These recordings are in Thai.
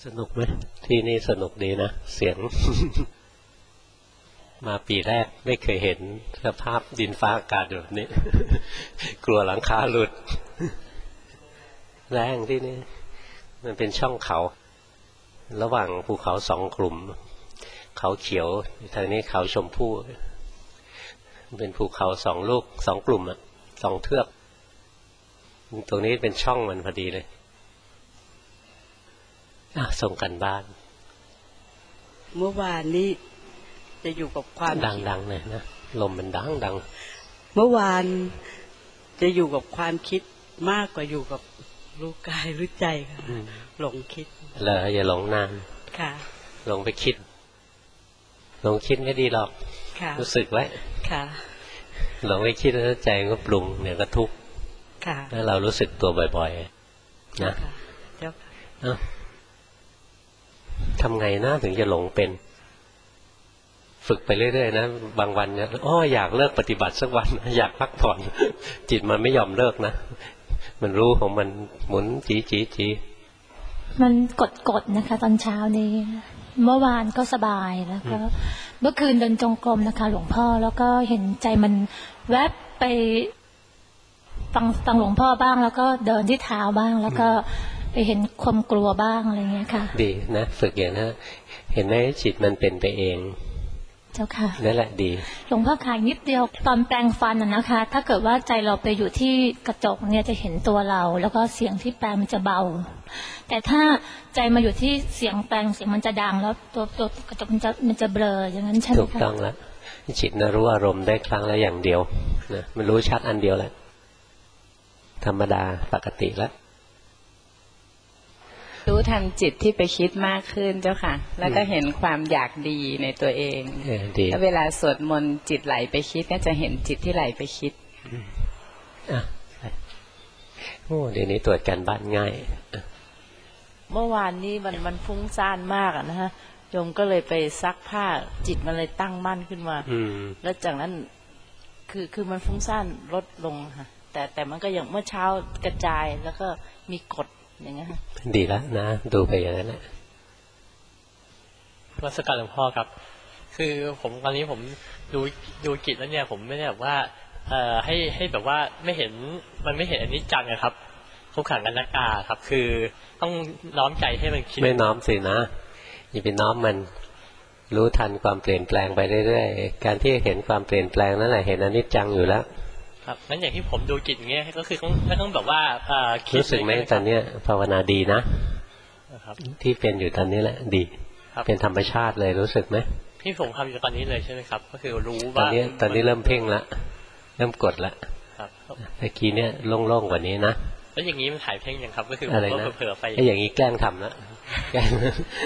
สนุกไหมที่นี่สนุกดีนะเสียง มาปีแรกไม่เคยเห็นสภาพดินฟ้าอากาศแบบนี้ กลัวหลังคาหลุด แรงที่นี่มันเป็นช่องเขาระหว่างภูเขาสองกลุ่มเขาเขียวทางนี้เขาชมพู่เป็นภูเขาสองลูกสองกลุ่มอ่ะสองเทือกตรงนี้เป็นช่องมันพอดีเลยส่งกันบ้านเมื่อวานนี้จะอยู่กับความดังๆเลยนะลมมันดังเมื่อวานจะอยู่กับความคิดมากกว่าอยู่กับรู้กายรู้ใจค่ะหลงคิดเลยอย่าหลงนานค่ะหลงไปคิดหลงคิดไม่ดีหรอกรู้สึกไว้ค่ะหลงไปคิดแล้วใจก็ปรุงเนี่ยก็ทุกข์แล้วเรารู้สึกตัวบ่อยๆนะเจ้าค่ะทำไงนะถึงจะหลงเป็นฝึกไปเรื่อยๆนะบางวันเนี่ยอยากเลิกปฏิบัติสักวันอยากพักผ่อนจิตมันไม่ยอมเลิกนะมันรู้ของมันหมุนจีมันกดนะคะตอนเช้านี้เมื่อวานก็สบายแล้วก็เมื่อคืนเดินจงกรมนะคะหลวงพ่อแล้วก็เห็นใจมันแวบไปฟังหลวงพ่อบ้างแล้วก็เดินที่เท้าบ้างแล้วก็ไปเห็นความกลัวบ้างอะไรเงี้ยค่ะดีนะฝึกอย่างนั้นเห็นไหมจิตมันเป็นไปเองเจ้าค่ะนั่นแหละดีหลวงพ่อขายนิดเดียวตอนแปรงฟันนะคะถ้าเกิดว่าใจเราไปอยู่ที่กระจกเนี่ยจะเห็นตัวเราแล้วก็เสียงที่แปรงมันจะเบาแต่ถ้าใจมาอยู่ที่เสียงแปรงเสียงมันจะดังแล้วตัวกระจกมันจะเบลออย่างนั้นใช่ไหมคะถูกต้องแล้วจิตนะรู้อารมณ์ได้ครั้งละอย่างเดียวนะมันรู้ชัดอันเดียวแหละธรรมดาปกติแล้วรู้ทันจิตที่ไปคิดมากขึ้นเจ้าค่ะแล้วก็เห็นความอยากดีในตัวเองแล้วเวลาสวดมนต์จิตไหลไปคิดก็จะเห็นจิตที่ไหลไปคิดโอ้เดี๋ยวนี้ตรวจการบ้านง่ายเมื่อวานนี้มันฟุ้งซ่านมากนะฮะโยมก็เลยไปซักผ้าจิตมันเลยตั้งมั่นขึ้นมาแล้วจากนั้นคือมันฟุ้งซ่านลดลงค่ะแต่มันก็อย่างเมื่อเช้ากระจายแล้วก็มีกฎอย่างเงี้ยดีแล้วนะดูไปอย่างนั้นแหละวัสการหลวงพ่อครับคือผมตอนนี้ผมดูจิตแล้วเนี่ยผมไม่ได้แบบว่าให้แบบว่าไม่เห็นมันไม่เห็นอนิจจังนะครับทุกขังอนัตตาครับคือต้องน้อมใจให้มันคิดไม่น้อมสินะอย่าไปน้อมมันรู้ทันความเปลี่ยนแปลงไปเรื่อยๆการที่เห็นความเปลี่ยนแปลงนั่นแหละเห็นอนิจจังอยู่แล้วครับงั้นอย่างที่ผมดูจิตอย่างเงี้ยก็คือไม่ต้องแบบว่ารู้สึกไหมตอนนี้ภาวนาดีนะครับที่เป็นอยู่ตอนนี้แหละดีเป็นธรรมชาติเลยรู้สึกไหมที่ผมทำอยู่ตอนนี้เลยใช่ไหมครับก็คือรู้ว่าตอนนี้เริ่มเพ่งละเริ่มกดละเมื่อกี้เนี่ยโล่งๆกว่านี้นะแล้วอย่างนี้มันถ่ายเพ่งยังครับก็คืออะไรนะเผลอไปไอ้อย่างนี้แกล้งทำนะแกล้ง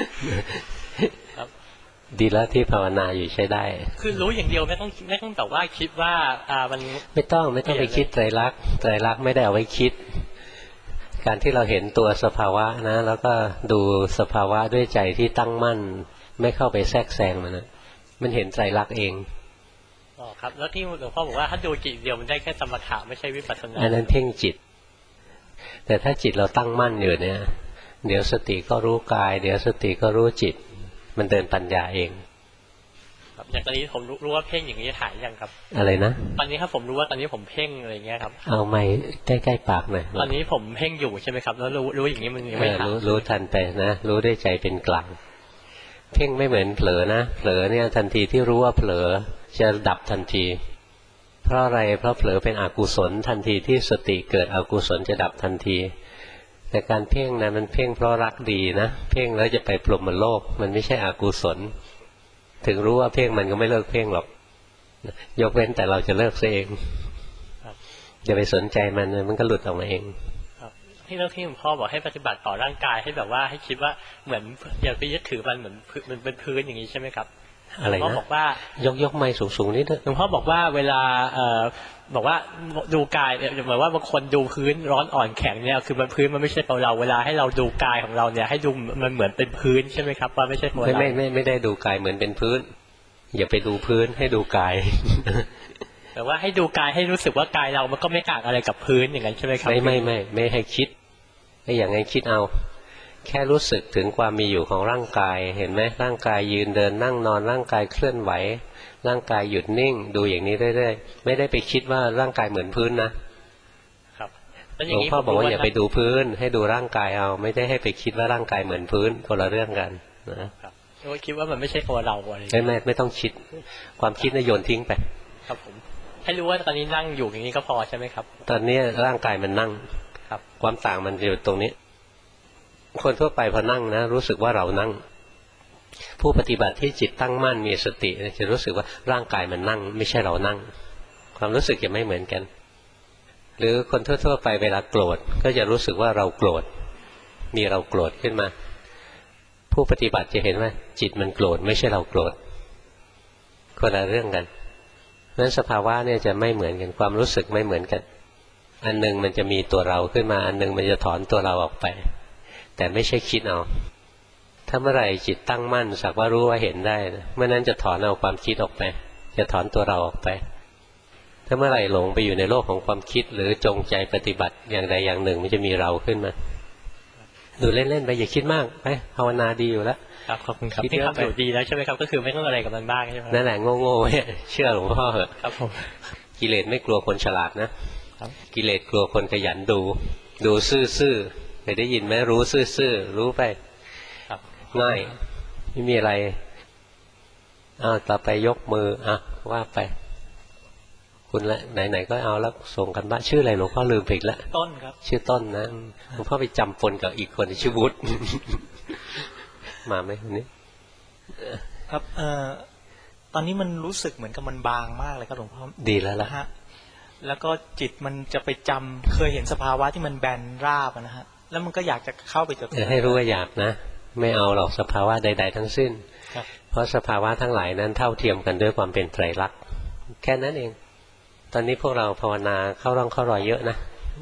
ดีแล้วที่ภาวนาอยู่ใช้ได้คือรู้อย่างเดียวไม่ต้องแต่ว่าคิดว่ามันไม่ต้องไปคิดไตรลักษณ์ไม่ได้เอาไว้คิดการที่เราเห็นตัวสภาวะนะแล้วก็ดูสภาวะด้วยใจที่ตั้งมั่นไม่เข้าไปแทรกแซงมันเห็นไตรลักษณ์เองอ๋อครับแล้วที่หลวงพ่อบอกว่าถ้าดูจิตเดียวมันได้แค่สมถะไม่ใช่วิปัสสนาอันนั้นเพ่งจิตแต่ถ้าจิตเราตั้งมั่นอยู่เนี่ยเดี๋ยวสติก็รู้กายเดี๋ยวสติก็รู้จิตมันเดินปัญญาเองครับอย่างตอนนี้ผมรู้ว่าเพ่งอย่างนี้ถ่ายยังครับอะไรนะตอนนี้ครับผมรู้ว่าตอนนี้ผมเพ่งอะไรเงี้ยครับเอาไมค์ใกล้ๆปากหน่อยตอนนี้ผมเพ่งอยู่ใช่ไหมครับแล้วรู้อย่างนี้มันยังไม่ถ่ายรู้ทันไปนะรู้ด้วยใจเป็นกลางเพ่งไม่เหมือนเผลอนะเผลอเนี่ยทันทีที่รู้ว่าเผลอจะดับทันทีเพราะอะไรเพราะเผลอเป็นอกุศลทันทีที่สติเกิดอกุศลจะดับทันทีแต่การเพ่งนะมันเพ่งเพราะรักดีนะเพ่งแล้วจะไปปลดมันโลกมันไม่ใช่อกุศลถึงรู้ว่าเพ่งมันก็ไม่เลิกเพ่งหรอกยกเว้นแต่เราจะเลิกเองอย่าไปสนใจมันก็หลุดออกมาเองที่เรื่องที่หลวงพ่อบอกให้ปฏิบัติต่อร่างกายให้แบบว่าให้คิดว่าเหมือนอย่าไปยึดถือมันเหมือนมันเป็นพื้นอย่างนี้ใช่ไหมครับอะไรนะหลวงพ่อบอกว่ายกไม้สูงๆนิดหลวงพ่อบอกว่าเวลาบอกว่าดูกายเนี่ยเหมือนว่าบางคนดูพื้นร้อนอ่อนแข็งเนี่ยคือมันพื้นมันไม่ใช่เราเวลาให้เราดูกายของเราเนี่ยให้ดูมันเหมือนเป็นพื้นใช่ไหมครับว่าไม่ใช่เราไม่ได้ดูกายเหมือนเป็นพื้นอย่าไปดูพื้นให้ดูกายแต่ว่าให้ดูกายให้รู้สึกว่ากายเรามันก็ไม่ต่างอะไรกับพื้นอย่างนั้นใช่ไหมครับไม่ให้คิดไอ้อย่างงั้นคิดเอาแค่รู้สึกถึงความมีอยู่ของร่างกายเห็นไหมร่างกายยืนเดินนั่งนอนร่างกายเคลื่อนไหวร่างกายหยุดนิ่งดูอย่างนี้เรื่อยๆไม่ได้ไปคิดว่าร่างกายเหมือนพื้นนะครับหลวงพ่อบอกว่าอย่าไปดูพื้นให้ดูร่างกายเอาไม่ได้ให้ไปคิดว่าร่างกายเหมือนพื้นคนละเรื่องกันนะครับคิดว่ามันไม่ใช่ตัวเราอะไรไม่ต้องคิดความคิดน่ะโยนทิ้งไปครับผมให้รู้ว่าตอนนี้นั่งอยู่อย่างนี้ก็พอใช่ไหมครับตอนนี้ร่างกายมันนั่งครับความต่างมันอยู่ตรงนี้คนทั่วไปพอนั่งนะรู้สึกว่าเรานั่งผู้ปฏิบัติที่จิตตั้งมั่นมีสติจะรู้สึกว่าร่างกายมันนั่งไม่ใช่เรานั่งความรู้สึกจะไม่เหมือนกันหรือคนทั่วๆไปเวลาโกรธก็จะรู้สึกว่าเราโกรธมีเราโกรธขึ้นมาผู้ปฏิบัติจะเห็นว่าจิตมันโกรธไม่ใช่เราโกรธคนละเรื่องกันเพราะฉะนั้นสภาวะเนี่ยจะไม่เหมือนกันความรู้สึกไม่เหมือนกันอันนึงมันจะมีตัวเราขึ้นมาอันนึงมันจะถอนตัวเราออกไปแต่ไม่ใช่คิดเอาถ้าเมื่อไหร่จิตตั้งมั่นสักว่ารู้ว่าเห็นได้เมื่อนั้นจะถอนเอาความคิดออกไปจะถอนตัวเราออกไปถ้าเมื่อไหร่หลงไปอยู่ในโลกของความคิดหรือจงใจปฏิบัติอย่างใดอย่างหนึ่งมันจะมีเราขึ้นมาดูเล่นๆไปอย่าคิดมากไปภาวนาดีอยู่แล้วครับขอบคุณครับที่ทำอยู่ดีแล้วใช่ไหมครับก็คือไม่ต้องอะไรกับมันบ้างใช่ไหมนั่นแหละโง่ๆเนี่ยเชื่อหลวงพ่อเหอะครับผมกิเลสไม่กลัวคนฉลาดนะกิเลสกลัวคนขยันดูซื่อๆเคยได้ยินไหมรู้ซื่อๆรู้ไปง่ายไม่มีอะไรต่อไปยกมือว่าไปคุณละไหนๆก็เอาแล้วส่งกันบ้านชื่ออะไรหลวงพ่อลืมไปอีกแล้วต้นครับชื่อต้นนะหลวงพ่อไปจำปนกับอีกคนชื่อวุฒิมาไหมคนนี้ครับตอนนี้มันรู้สึกเหมือนกับมันบางมากเลยครับหลวงพ่อดีแล้วล่ะแล้วก็จิตมันจะไปจำเคยเห็นสภาวะที่มันแบนราบนะฮะแล้วมันก็อยากจะเข้าไปให้รู้ว่าอยากนะไม่เอาหรอกสภาวะใดๆทั้งสิ้นเพราะสภาวะทั้งหลายนั้นเท่าเทียมกันด้วยความเป็นไตรลักษณ์แค่นั้นเองตอนนี้พวกเราภาวนาเข้าร่องเข้ารอยเยอะนะ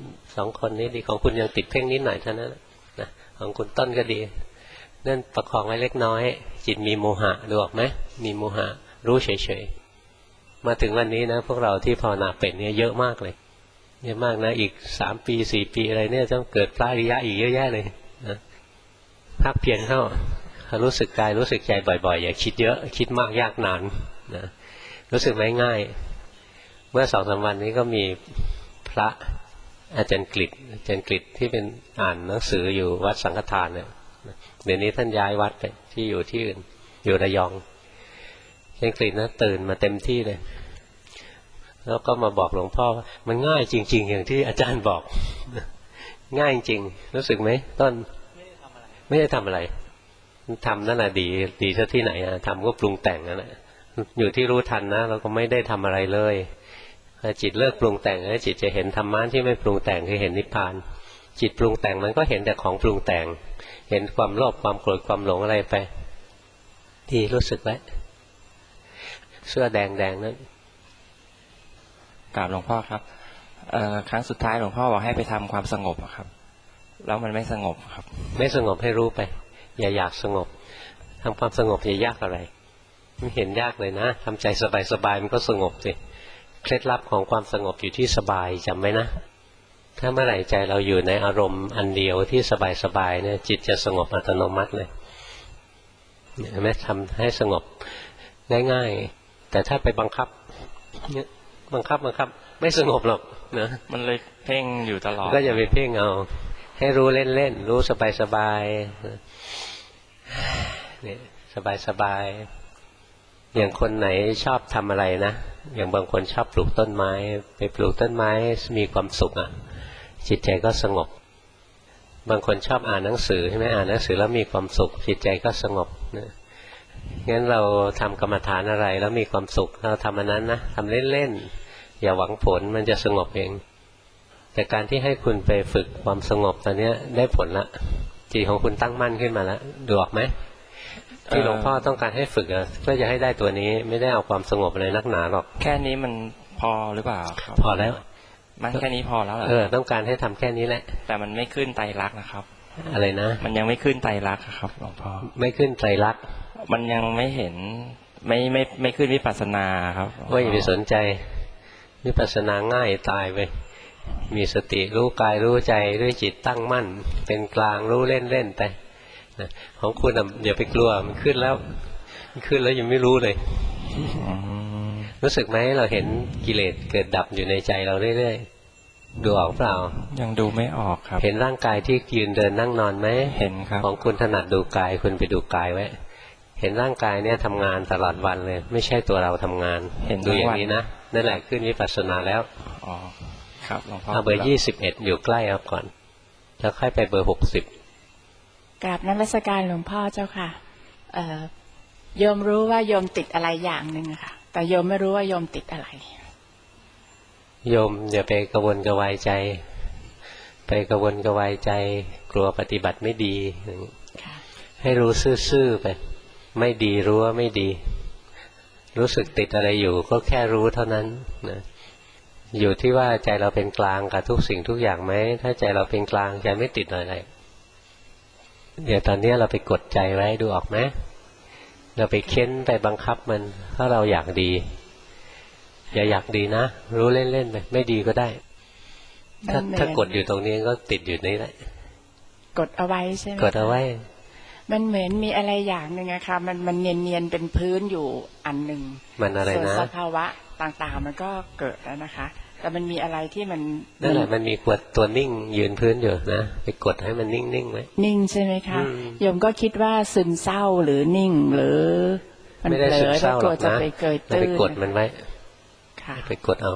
2 คนนี้ดีของคุณยังติดเพ่งนิดหน่อยเท่านั้นนะของคุณต้นก็ดีนั่นประคองไว้เล็กน้อยจิตมีโมหะดูออกไหมมีโมหะรู้เฉยๆมาถึงวันนี้นะพวกเราที่ภาวนาเป็นเนี่ยเยอะมากเลยเยอะมากนะอีก3 ปี 4 ปีอะไรเนี่ยต้องเกิดพระอริยะอีกเยอะแยะเลยนะภาคเพียรเข้ารู้สึกกายรู้สึกใจบ่อยๆอย่าคิดเยอะคิดมากยากนานนะรู้สึกไม่ง่ายเมื่อ2-3 วันนี้ก็มีพระอาจารย์กฤษที่เป็นอ่านหนังสืออยู่วัดสังฆทานเนี่ยเดี๋ยวนี้ท่านย้ายวัดไปที่อยู่ที่อื่นอยู่ระยองอาจารย์กฤษนะตื่นมาเต็มที่เลยแล้วก็มาบอกหลวงพ่อมันง่ายจริงๆอย่างที่อาจารย์บอกง่ายจริงรู้สึกไหมต้นไม่ได้ทำอะไรทำนั่นแหละดีซะที่ไหนทำก็ปรุงแต่งนั่นแหละอยู่ที่รู้ทันนะเราก็ไม่ได้ทำอะไรเลยถ้าจิตเลิกปรุงแต่งแล้วจิตจะเห็นธรรมะที่ไม่ปรุงแต่งคือเห็นนิพพานจิตปรุงแต่งมันก็เห็นแต่ของปรุงแต่งเห็นความโลภความโกรธความหลงอะไรไปที่รู้สึกไว้เสื้อแดงนั้นกราบหลวงพ่อครับครั้งสุดท้ายหลวงพ่อบอกให้ไปทำความสงบครับแล้วมันไม่สงบครับไม่สงบให้รู้ไปอย่าอยากสงบทำความสงบอย่ายากอะไรไม่เห็นยากเลยนะทำใจสบายๆมันก็สงบสิเคล็ดลับของความสงบอยู่ที่สบายจำไว้นะถ้าเมื่อไหร่ใจเราอยู่ในอารมณ์อันเดียวที่สบายๆเนี่ยจิตจะสงบอัตโนมัติเลยเห็นไหมทำให้สงบง่ายๆแต่ถ้าไปบังคับไม่สงบหรอกนะมันเลยเพ่งอยู่ตลอดก็อย่าไปเพ่งเอาให้รู้เล่นๆรู้สบายๆเนี่ยสบายๆอย่างคนไหนชอบทำอะไรนะอย่างบางคนชอบปลูกต้นไม้ไปปลูกต้นไม้มีความสุขจิตใจก็สงบบางคนชอบอ่านหนังสือใช่ไหมอ่านหนังสือแล้วมีความสุขจิตใจก็สงบนะงั้นเราทำกรรมฐานอะไรแล้วมีความสุขเราทำอันนั้นนะทำเล่นๆอย่าหวังผลมันจะสงบเองแต่การที่ให้คุณไปฝึกความสงบตอนนี้ได้ผลละจิตของคุณตั้งมั่นขึ้นมาแล้วดูออกไหมที่หลวงพ่อต้องการให้ฝึกเพื่อจะให้ได้ตัวนี้ไม่ได้เอาความสงบอะไรนักหนาหรอกแค่นี้มันพอหรือเปล่าครับพอแล้วมันแค่นี้พอแล้วเหรอต้องการให้ทำแค่นี้แหละแต่มันไม่ขึ้นไตรลักษณ์นะครับอะไรนะมันยังไม่ขึ้นไตรลักษณ์ครับหลวงพ่อไม่ขึ้นไตรลักษณ์มันยังไม่เห็นไม่ขึ้นวิปัสสนาครับว่าอย่าไปสนใจวิปัสสนาง่ายตายไปมีสติรู้กายรู้ใจด้วยจิตตั้งมั่นเป็นกลางรู้เล่นๆไปนะของคุณอย่าไปกลัวมันขึ้นแล้วยังไม่รู้เลยรู้สึกไหมเราเห็นกิเลสเกิดดับอยู่ในใจเราเรื่อยๆดูออกเปล่ายังดูไม่ออกครับเห็นร่างกายที่ยืนเดินนั่งนอนไหมเห็นครับของคุณถนัดดูกายคุณไปดูกายไว้เห็นร่างกายเนี่ยทำงานตลอดวันเลยไม่ใช่ตัวเราทำงานเห็นดูอย่างนี้นะนั่นแหละขึ้นวิปัสสนาแล้วอ๋อครับหลวงพ่อเอาเบอร์21อยู่ใกล้เอาก่อนแล้วค่อยไปเบอร์60 กราบนมัสการหลวงพ่อเจ้าค่ะโยมรู้ว่าโยมติดอะไรอย่างหนึ่งค่ะแต่โยมไม่รู้ว่าโยมติดอะไรโยมอย่าไปกระวนกระวายใจไปกระวนกระวายใจกลัวปฏิบัติไม่ดีให้รู้ซื่อๆไปไม่ดีรู้ว่าไม่ดีรู้สึกติดอะไรอยู่ก็แค่รู้เท่านั้นนะอยู่ที่ว่าใจเราเป็นกลางกับทุกสิ่งทุกอย่างไหมถ้าใจเราเป็นกลางใจไม่ติดอะไรเดี๋ยวตอนนี้เราไปกดใจไว้ดูออกไหมเราไปเค้นไปบังคับมันถ้าเราอยากดีอย่าอยากดีนะรู้เล่นๆไปไม่ดีก็ได้ถ้ากดอยู่ตรงนี้ก็ติดอยู่นี่แหละกดเอาไว้ใช่ไหมกดเอาไว้มันเหมือนมีอะไรอย่างหนึ่งอะค่ะมันเนียนๆเป็นพื้นอยู่อันหนึ่งมันอะไรนะส่วนสภาวะต่างๆมันก็เกิดแล้วนะคะแต่มันมีอะไรที่มันนั่นแหละมันมีขวดตัวนิ่งยืนพื้นอยู่นะไปกดให้มันนิ่งๆไว้นิ่งใช่ไหมคะโยมก็คิดว่าซึมเศร้าหรือนิ่งหรือมันไม่ได้ซึมเศร้าหรอกนะไปกดมันไว้ไปกดเอา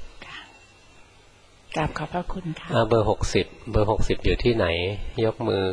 กราบขอบพระคุณค่ะเบอร์60เบอร์60อยู่ที่ไหนยกมือ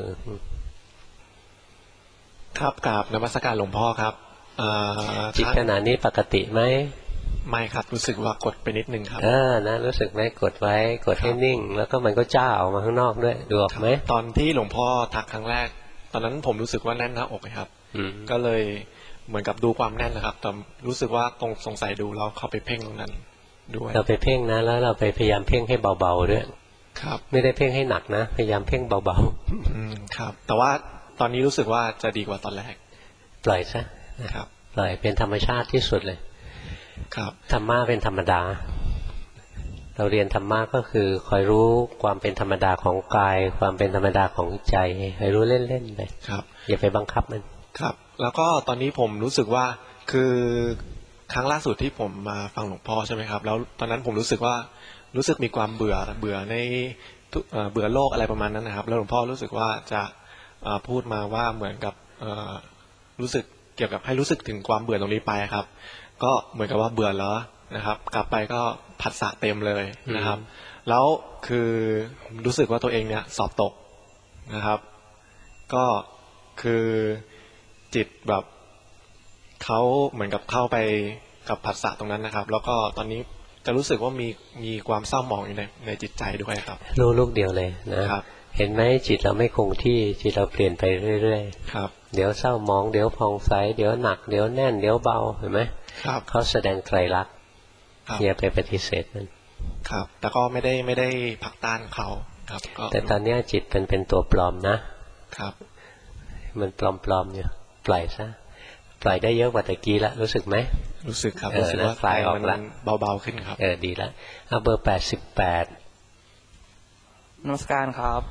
ครับกราบนมัสการหลวงพ่อครับจิตขณะนี้ปกติไหมไม่ครับรู้สึกว่ากดไปนิดนึงครับนะรู้สึกไหมกดไว้กดให้นิ่งแล้วก็มันก็จ้าออกมาข้างนอกด้วยดูออกไหมตอนที่หลวงพ่อทักครั้งแรกตอนนั้นผมรู้สึกว่าแน่นหน้าอกครับก็เลยเหมือนกับดูความแน่นนะครับแต่รู้สึกว่าตรงสงสัยดูเราเข้าไปเพ่งตรงนั้นด้วยเราไปเพ่งนะแล้วเราไปพยายามเพ่งให้เบาๆด้วยครับไม่ได้เพ่งให้หนักนะพยายามเพ่งเบาๆครับแต่ว่าตอนนี้รู้สึกว่าจะดีกว่าตอนแรกปล่อยซะนะครับปล่อยเป็นธรรมชาติที่สุดเลยครับธรรมะเป็นธรรมดาเราเรียนธรรมะก็คือคอยรู้ความเป็นธรรมดาของกายความเป็นธรรมดาของใจคอยรู้เล่นๆไปครับอย่าไปบังคับมันครับแล้วก็ตอนนี้ผมรู้สึกว่าคือครั้งล่าสุดที่ผมมาฟังหลวงพ่อใช่ไหมครับแล้วตอนนั้นผมรู้สึกมีความเบื่อในเบื่อโลกอะไรประมาณนั้นนะครับแล้วหลวงพ่อรู้สึกว่าจะพูดมาว่าเหมือนกับรู้สึกเกี่ยวกับให้รู้สึกถึงความเบื่อตรงนี้ไปครับก็เหมือนกับว่าเบื่อแล้วนะครับกลับไปก็ผัสสะเต็มเลยนะครับแล้วคือรู้สึกว่าตัวเองเนี่ยสอบตกนะครับก็คือจิตแบบเขาเหมือนกับเข้าไปกับผัสสะตรงนั้นนะครับแล้วก็ตอนนี้จะรู้สึกว่ามีความเศร้าหมองอยู่ในจิตใจด้วยครับรู้ลูกเดียวเลยนะครับเห็นไหมจิตเราไม่คงที่จิตเราเปลี่ยนไปเรื่อยๆครับเดี๋ยวเศร้าหมองเดี๋ยวผ่องใสเดี๋ยวหนักเดี๋ยวแน่นเดี๋ยวเบาเห็นไหมครับเขาแสดงไตรลักษณ์อย่าไปปฏิเสธมันครับแต่ก็ไม่ได้ผลักต้านเขาครับแต่ตอนนี้จิตเป็นตัวปลอมนะครับมันปลอมอยู่ปล่อยซะปล่อยได้เยอะกว่าตะกี้ละรู้สึกไหมรู้สึกครับรู้สึกว่าคลายออกละเบาๆขึ้นครับดีละเอาเบอร์88 นมัสการครับ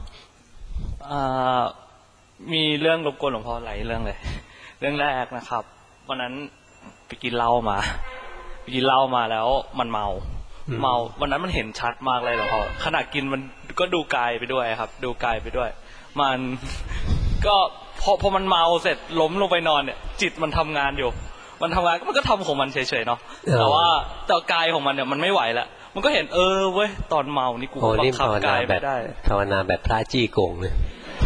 มีเรื่องรบกวนหลวงพ่อหลายเรื่องเลยเรื่องแรกนะครับวันนั้นไปกินเหล้ามาแล้วมันเมาวันนั้นมันเห็นชัดมากเลยหลวงพ่อขณะกินมันก็ดูกายไปด้วยครับดูกายไปด้วยมันก็พอมันเมาเสร็จล้มลงไปนอนเนี่ยจิตมันทำงานอยู่มันทำงานมันก็ทำของมันเฉยๆเนาะแต่ว่ากายของมันเนี่ยมันไม่ไหวแล้วมันก็เห็นเว้ยตอนเมานี่กูบังคับกายไม่ได้ภาวนาแบบพระจี้โกงเลย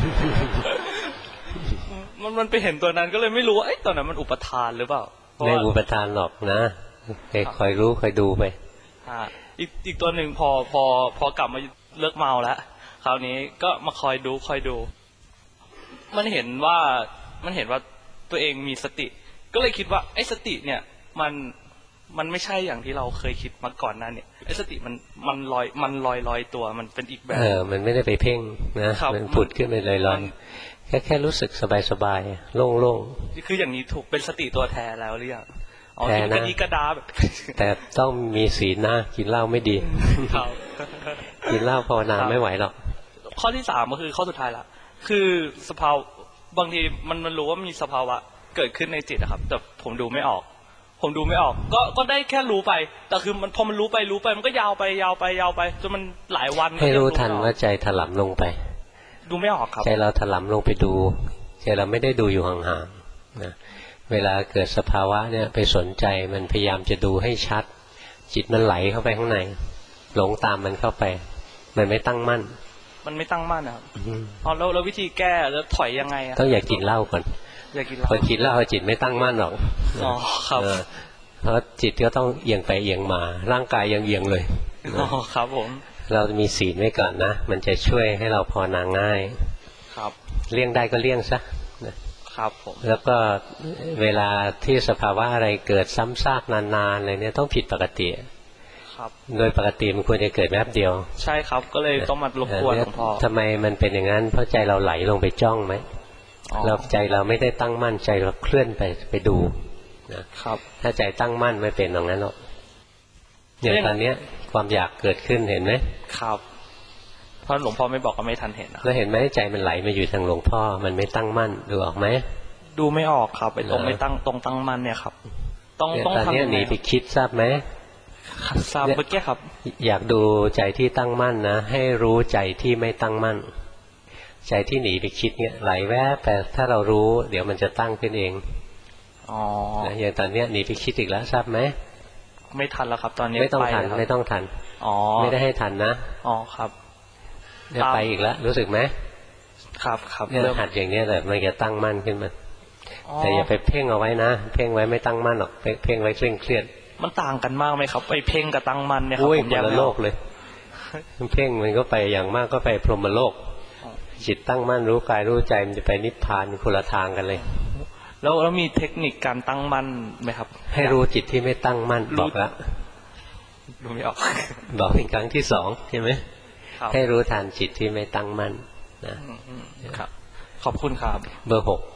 มันไปเห็นตัวนั้นก็เลยไม่รู้ว่าตอนนั้นมันอุปทานหรือเปล่าไม่อุปทานหรอกนะคอยรู้คอยดูไปอีกตัวหนึ่งพอกลับมาเลิกเมาแล้วคราวนี้ก็มาคอยดูมันเห็นว่าตัวเองมีสติก็เลยคิดว่าไอ้สติเนี่ยมันไม่ใช่อย่างที่เราเคยคิดมาก่อนนั้นเนี่ยไอ้สติมันลอยตัวมันเป็นอีกแบบมันไม่ได้ไปเพ่งนะมันผุดขึ้นไปลอยแค่รู้สึกสบายๆโล่งๆคืออย่างนี้ถูกเป็นสติตัวแท้แล้วหรือยังแท้นะกระดาแบบแต่ต้องมีศีลนะกินเหล้าไม่ดีกินเหล้าภาวนาไม่ไหวหรอกข้อที่3ก็คือข้อสุดท้ายละคือสภาวบางทีมันรู้ว่ามีสภาวะเกิดขึ้นในจิตอะครับแต่ผมดูไม่ออกก็ได้แค่รู้ไปแต่คือมันพอมันรู้ไปมันก็ยาวไปจนมันหลายวันให้รู้ทันว่าใจถลำลงไปดูไม่ออกครับใจเราถลำลงไปดูใจเราไม่ได้ดูอยู่ห่างๆนะเวลาเกิดสภาวะเนี่ยไปสนใจมันพยายามจะดูให้ชัดจิตมันไหลเข้าไปข้างในหลงตามมันเข้าไปมันไม่ตั้งมั่นนะครับพอแล้ววิธีแก้แล้วถอยยังไงต้องอย่ากินเหล้าก่อนพอกินเหล้าจิตไม่ตั้งมั่นหรอกอ๋อครับเพราะจิตก็ต้องเอียงไปเอียงมาร่างกายยังเอียงเลยอ๋อครับผมเรามีศีลไว้ก่อนนะมันจะช่วยให้เราภาวนาง่ายครับเลี่ยงได้ก็เลี่ยงซะครับผมแล้วก็เวลาที่สภาวะอะไรเกิดซ้ำซากนานๆอะไรเนี่ยต้องผิดปกติครับโดยปกติมันควรจะเกิดแป๊บเดียวใช่ครับก็เลยต้องมารบกวนหลวงพ่อทำไมมันเป็นอย่างนั้นเพราะใจเราไหลลงไปจ้องไหมเราใจเราไม่ได้ตั้งมั่นใจเราเคลื่อนไปดูนะครับถ้าใจตั้งมั่นไม่เป็นอย่างนั้นหรอกอย่างตอนนี้ความอยากเกิดขึ้นเห็นไหมครับเพราะหลวงพ่อไม่บอกก็ไม่ทันเห็นแล้วเห็นไหมใจมันไหลมาอยู่ทางหลวงพ่อมันไม่ตั้งมั่นดูออกไหมดูไม่ออกครับไอ้ตรงไม่ตั้งตรงตั้งมั่นเนี่ยครับต้องตอนนี้หนีไปคิดทราบไหมทราบเมื่อกี้ครับอยากดูใจที่ตั้งมั่นนะให้รู้ใจที่ไม่ตั้งมั่นใจที่หนีไปคิดเนี่ยไหลแวบแต่ถ้าเรารู้เดี๋ยวมันจะตั้งขึ้นเองอ๋ออย่างตอนนี้หนีไปคิดอีกแล้วทราบไหมไม่ทันแล้วครับตอนนี้ไม่ต้องทันอ๋อไม่ได้ให้ทันนะอ๋อครับเนี่ยไปอีกแล้วรู้สึกไหมครับเนี่ยหัดอย่างนี้แหละมันจะตั้งมั่นขึ้นมาแต่อย่าไปเพ่งเอาไว้นะเพ่งไว้ไม่ตั้งมั่นหรอกเพ่งไว้เคร่งเครียดมันต่างกันมากไหมครับไปเพ่งกับตั้งมั่นเนี่ยครับผมคนละโลกเลยเพ่งมันก็ไปอย่างมากก็ไปพรหมโลกจิตตั้งมั่นรู้กายรู้ใจมันจะไปนิพพานคนละทางกันเลยแล้วมีเทคนิคการตั้งมั่นไหมครับให้รู้จิตที่ไม่ตั้งมั่นบอกแล้วรู้ไม่ออกบอกเป็นครั้งที่2ใช่ไหมให้รู้ทันจิตที่ไม่ตั้งมั่นนะครับขอบคุณครับเบอร์ 6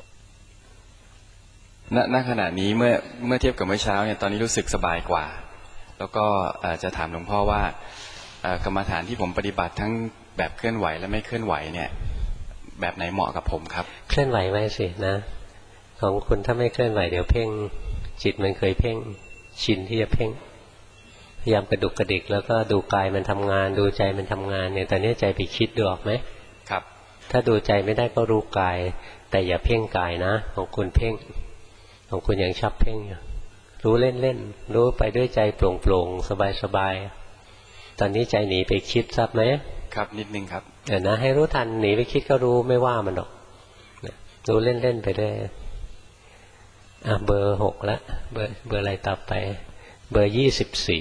ณขณะนี้เมื่อเทียบกับเมื่อเช้าเนี่ยตอนนี้รู้สึกสบายกว่าแล้วก็จะถามหลวงพ่อว่ากรรมฐานที่ผมปฏิบัติทั้งแบบเคลื่อนไหวและไม่เคลื่อนไหวเนี่ยแบบไหนเหมาะกับผมครับเคลื่อนไหวไว้สินะของคุณถ้าไม่เคลื่อนไหวเดี๋ยวเพ่งจิตมันเคยเพ่งชินที่จะเพ่งพยายามกระดุกกระดิกแล้วก็ดูกายมันทำงานดูใจมันทำงานเนี่ยตอนนี้ใจไปคิดดูออกไหมครับถ้าดูใจไม่ได้ก็รู้กายแต่อย่าเพ่งกายนะของคุณเพ่งของคุณยังชอบเพ่งอยู่รู้เล่นๆรู้ไปด้วยใจโปร่งๆสบายๆตอนนี้ใจหนีไปคิดทราบไหมครับนิดนึงครับนะให้รู้ทันหนีไปคิดก็รู้ไม่ว่ามันหรอกรู้เล่นๆไปได้เบอร์ 6แล้วเบอร์อะไรต่อไปเบอร์ 24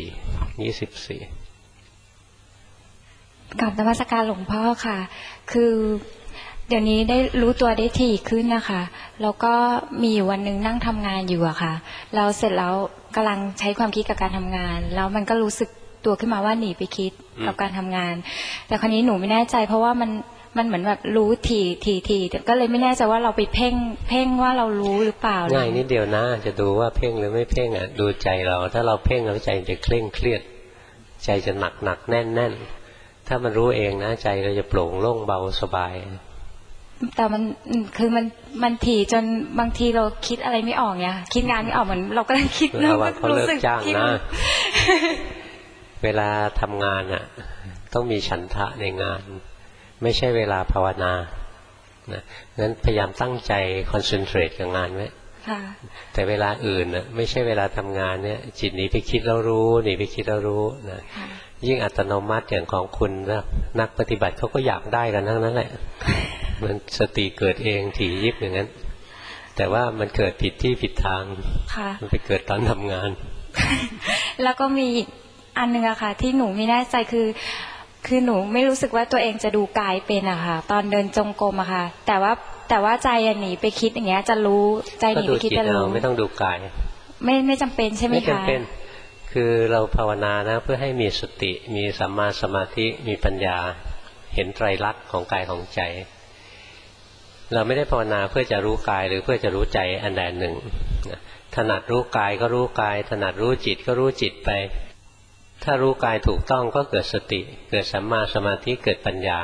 กราบนมัสการหลวงพ่อค่ะคือเดี๋ยวนี้ได้รู้ตัวได้ถี่ขึ้นนะคะแล้วก็มีอยู่วันหนึ่งนั่งทำงานอยู่อะค่ะเราเสร็จแล้วกำลังใช้ความคิดกับการทำงานแล้วมันก็รู้สึกตัวขึ้นมาว่าหนีไปคิดกับการทำงานแต่คราวนี้หนูไม่แน่ใจเพราะว่ามันเหมือนแบบรู้ถี่ก็เลยไม่แน่ใจว่าเราไปเพ่งว่าเรารู้หรือเปล่าง่ายนิดเดียวนะจะดูว่าเพ่งหรือไม่เพ่งอ่ะดูใจเราถ้าเราเพ่งแล้วใจจะเคร่งเครียดใจจะหนักแน่นถ้ามันรู้เองนะใจเราจะโปร่งโล่งเบาสบายแต่มันคือมันถี่จนบางทีเราคิดอะไรไม่ออกเนี่ยคิดงานไม่ออกเหมือนเราก็คิดแล้วเขาเลิกจ้างนะเวลาทำงานอ่ะต้องมีฉันทะในงานไม่ใช่เวลาภาวนานะงั้นพยายามตั้งใจคอนเซนเทรตกับงานไว้แต่เวลาอื่นน่ะไม่ใช่เวลาทำงานเนี่ยจิตหนีไปคิดแล้วรู้หนีไปคิดแล้วรู้นะยิ่งอัตโนมัติอย่างของคุณนะนักปฏิบัติเขาก็อยากได้กันทั้งนั้นแหละมันสติเกิดเองถี่ยิบอย่างนั้นแต่ว่ามันเกิดผิดที่ผิดทางมันไปเกิดตอนทำงานแล้วก็มีอันนึงอะค่ะที่หนูไม่แน่ใจคือหนูไม่รู้สึกว่าตัวเองจะดูกายเป็นอะค่ะตอนเดินจงกรมอะค่ะแต่ว่าใจหนีไปคิดอย่างเงี้ยจะรู้ใจหนีไปคิดจะรู้ไม่ต้องดูกายไม่จำเป็นใช่ไหมคะไม่จำเป็นคือเราภาวนานะเพื่อให้มีสติมีสัมมาสมาธิมีปัญญาเห็นไตรลักษณ์ของกายของใจเราไม่ได้ภาวนาเพื่อจะรู้กายหรือเพื่อจะรู้ใจอันใดหนึ่งถนัดรู้กายก็รู้กายถนัดรู้จิตก็รู้จิตไปถ้ารู้กายถูกต้องก็เกิดสติเกิดสัมมาสมาธิเกิดปัญญา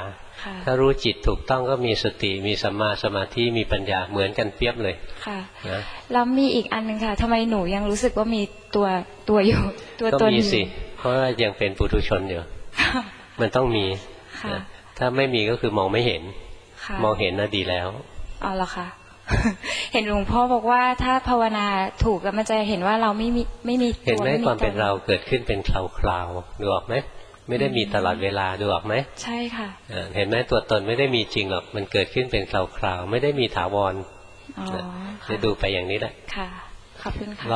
ถ้ารู้จิตถูกต้องก็มีสติมีสัมมาสมาธิมีปัญญาเหมือนกันเปียบเลยค่ะนะแล้วมีอีกอันนึงค่ะทำไมหนูยังรู้สึกว่ามีตัวอยู่ก็มีสิเพราะว่ายังเป็นปุถุชนอยู่มันต้องมีถ้าไม่มีก็คือมองไม่เห็นมองเห็นน่ะดีแล้วอ๋อเหรอคะเห็นหลวงพ่อบอกว่าถ้าภาวนาถูกแล้วมันจะเห็นว่าเราไม่มีเห็นไหมความเป็นเราเกิดขึ้นเป็นคราวๆดูออกไหมไม่ได้มีตลอดเวลาดูออกไหมใช่ค่ะเห็นไหมตัวตนไม่ได้มีจริงหรอกมันเกิดขึ้นเป็นคราวๆไม่ได้มีถาวรจะดูไปอย่างนี้แหละค่ะขอบคุณค่ะ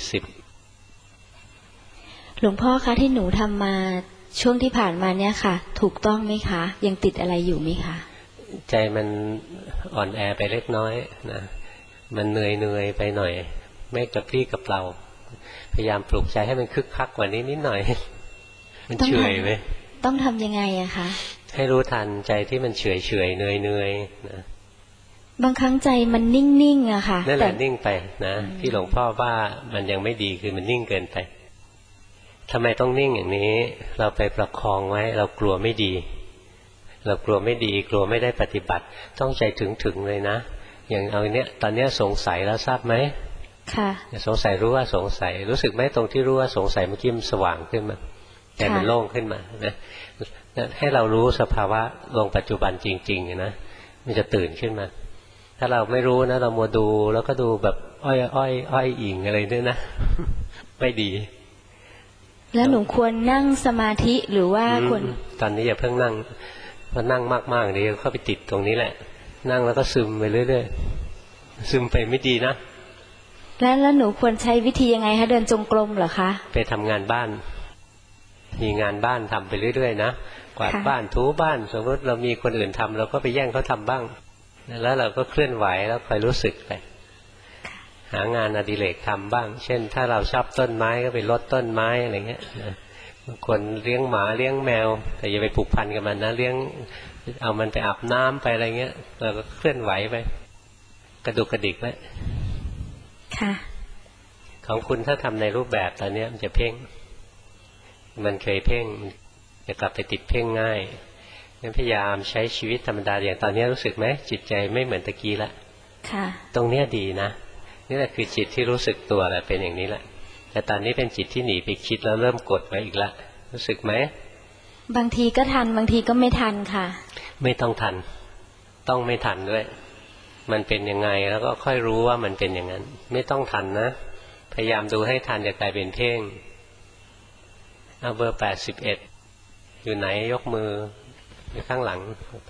140หลวงพ่อคะที่หนูทำมาช่วงที่ผ่านมาเนี่ยค่ะถูกต้องไหมคะยังติดอะไรอยู่ไหมคะใจมันอ่อนแอไปเล็กน้อยนะมันเหนื่อยไปหน่อยไม่กระปรี้กระเปร่าพยายามปลุกใจให้มันคึกคักกว่านี้นิดหน่อยมันเฉยไหมต้องทำยังไงอะคะให้รู้ทันใจที่มันเฉยเหนื่อยนะบางครั้งใจมันนิ่งๆอะค่ะนั่นแหละนิ่งไปนะที่หลวงพ่อว่ามันยังไม่ดีคือมันนิ่งเกินไปทำไมต้องนิ่งอย่างนี้เราไปประคองไว้เรากลัวไม่ดีเรากลัวไม่ดีกลัวไม่ได้ปฏิบัติต้องใจถึงเลยนะอย่างเอาเนี้ยตอนเนี้ยสงสัยแล้วทราบไหมค่ะสงสัยรู้ว่าสงสัยรู้สึกไหมตรงที่รู้ว่าสงสัยเมื่อกี้มันสว่างขึ้นมาใจมันโล่งขึ้นมานะให้เรารู้สภาวะลงปัจจุบันจริงๆนะมันจะตื่นขึ้นมาถ้าเราไม่รู้นะเรามัวดูแล้วก็ดูแบบอ้อยอิงอะไรเนี่ยนะไม่ดีแล้วหนูควรนั่งสมาธิหรือว่าควรตอนนี้อย่าเพิ่งนั่งพอนั่งมากๆเดี๋ยวเข้าไปติดตรงนี้แหละนั่งแล้วก็ซึมไปเรื่อยๆซึมไปไม่ดีนะแล้วหนูควรใช้วิธียังไงคะเดินจงกรมเหรอคะไปทำงานบ้านมีงานบ้านทำไปเรื่อยๆนะกวาดบ้านถูบ้านสมมติเรามีคนอื่นทำเราก็ไปแย่งเขาทำบ้างแล้วเราก็เคลื่อนไหวแล้วคอยรู้สึกไปหางานอดิเรกทำบ้างเช่นถ้าเราชอบต้นไม้ก็ไปรดต้นไม้อะไรเงี้ยบางคนเลี้ยงหมาเลี้ยงแมวแต่อย่าไปผูกพันกับมันนะเลี้ยงเอามันไปอาบน้ำไปอะไรเงี้ยเราก็เคลื่อนไหวไปกระดุกกระดิกไว้ค่ะของคุณถ้าทำในรูปแบบตอนนี้มันจะเพ่งมันเคยเพ่งจะกลับไปติดเพ่งง่ายงั้นพยายามใช้ชีวิตธรรมดาอย่างตอนนี้รู้สึกไหมจิตใจไม่เหมือนตะกี้ละค่ะตรงเนี้ยดีนะนี่แหละคือจิตที่รู้สึกตัวแหละเป็นอย่างนี้แหละแต่ตอนนี้เป็นจิตที่หนีไปคิดแล้วเริ่มกดไว้อีกละรู้สึกไหมบางทีก็ทันบางทีก็ไม่ทันค่ะไม่ต้องทันต้องไม่ทันด้วยมันเป็นยังไงแล้วก็ค่อยรู้ว่ามันเป็นอย่างนั้นไม่ต้องทันนะพยายามดูให้ทันจะกลายเป็นเพ่งเอาเบอร์81อยู่ไหนยกมืออยู่ข้างหลัง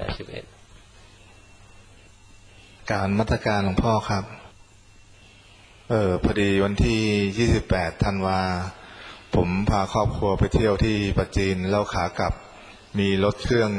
81 การมัตการหลวงพ่อครับพอดีวันที่28ธันวาผมพาครอบครัวไปเที่ยวที่ปัจจีนแล้วขากลับมีรถเครื่อง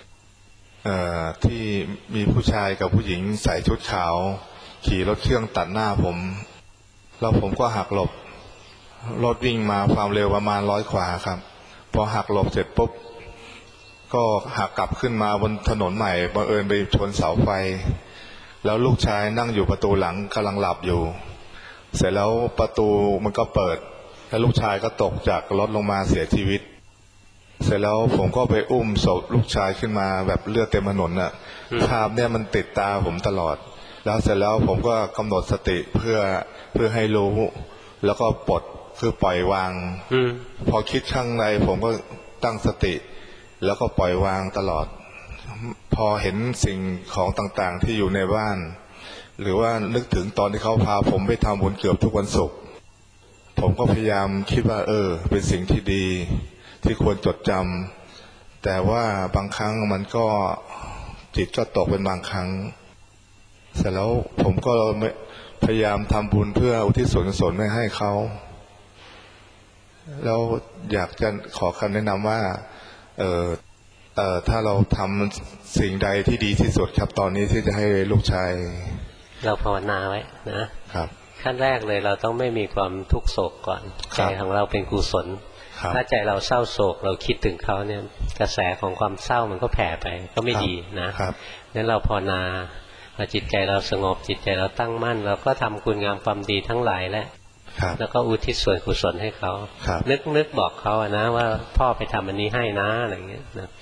ที่มีผู้ชายกับผู้หญิงใส่ชุดขาวขี่รถเครื่องตัดหน้าผมแล้วผมก็หักหลบรถวิ่งมาความเร็วประมาณ100 กว่าครับพอหักหลบเสร็จปุ๊บก็หักกลับขึ้นมาบนถนนใหม่บังเอิญไปชนเสาไฟแล้วลูกชายนั่งอยู่ประตูหลังกำลังหลับอยู่เสร็จแล้วประตูมันก็เปิดแล้วลูกชายก็ตกจากรถลงมาเสียชีวิตเสร็จแล้วผมก็ไปอุ้มศพลูกชายขึ้นมาแบบเลือดเต็มถนนน่ะภาพเนี่ยมันติดตาผมตลอดแล้วเสร็จแล้วผมก็กำหนดสติเพื่อให้รู้แล้วก็ปลดคือปล่อยวางพอคิดข้างในผมก็ตั้งสติแล้วก็ปล่อยวางตลอดพอเห็นสิ่งของต่างๆที่อยู่ในบ้านหรือว่านึกถึงตอนที่เขาพาผมไปทำบุญเกือบทุกวันศุกร์ผมก็พยายามคิดว่าเป็นสิ่งที่ดีที่ควรจดจำแต่ว่าบางครั้งมันก็จิตก็ตกเป็นบางครั้งเสร็จแล้วผมก็พยายามทำบุญเพื่ออุทิศส่วนกุศลให้เขาแล้วอยากจะขอคำแนะนำว่าถ้าเราทำสิ่งใดที่ดีที่สุดครับตอนนี้ที่จะให้ลูกชายเราภาวนาไว้นะครับขั้นแรกเลยเราต้องไม่มีความทุกข์โศกก่อนใจของเราเป็นกุศลถ้าใจเราเศร้าโศกเราคิดถึงเขาเนี่ยกระแสของความเศร้ามันก็แผ่ไปก็ไม่ดีนะงั้นเราภาวนาพอจิตใจเราสงบจิตใจเราตั้งมั่นเราก็ทำคุณงามความดีทั้งหลายแล้วก็อุทิศส่วนกุศลให้เขานึกบอกเขานะว่าพ่อไปทำอันนี้ให้นะอะไรเงี้ยนะ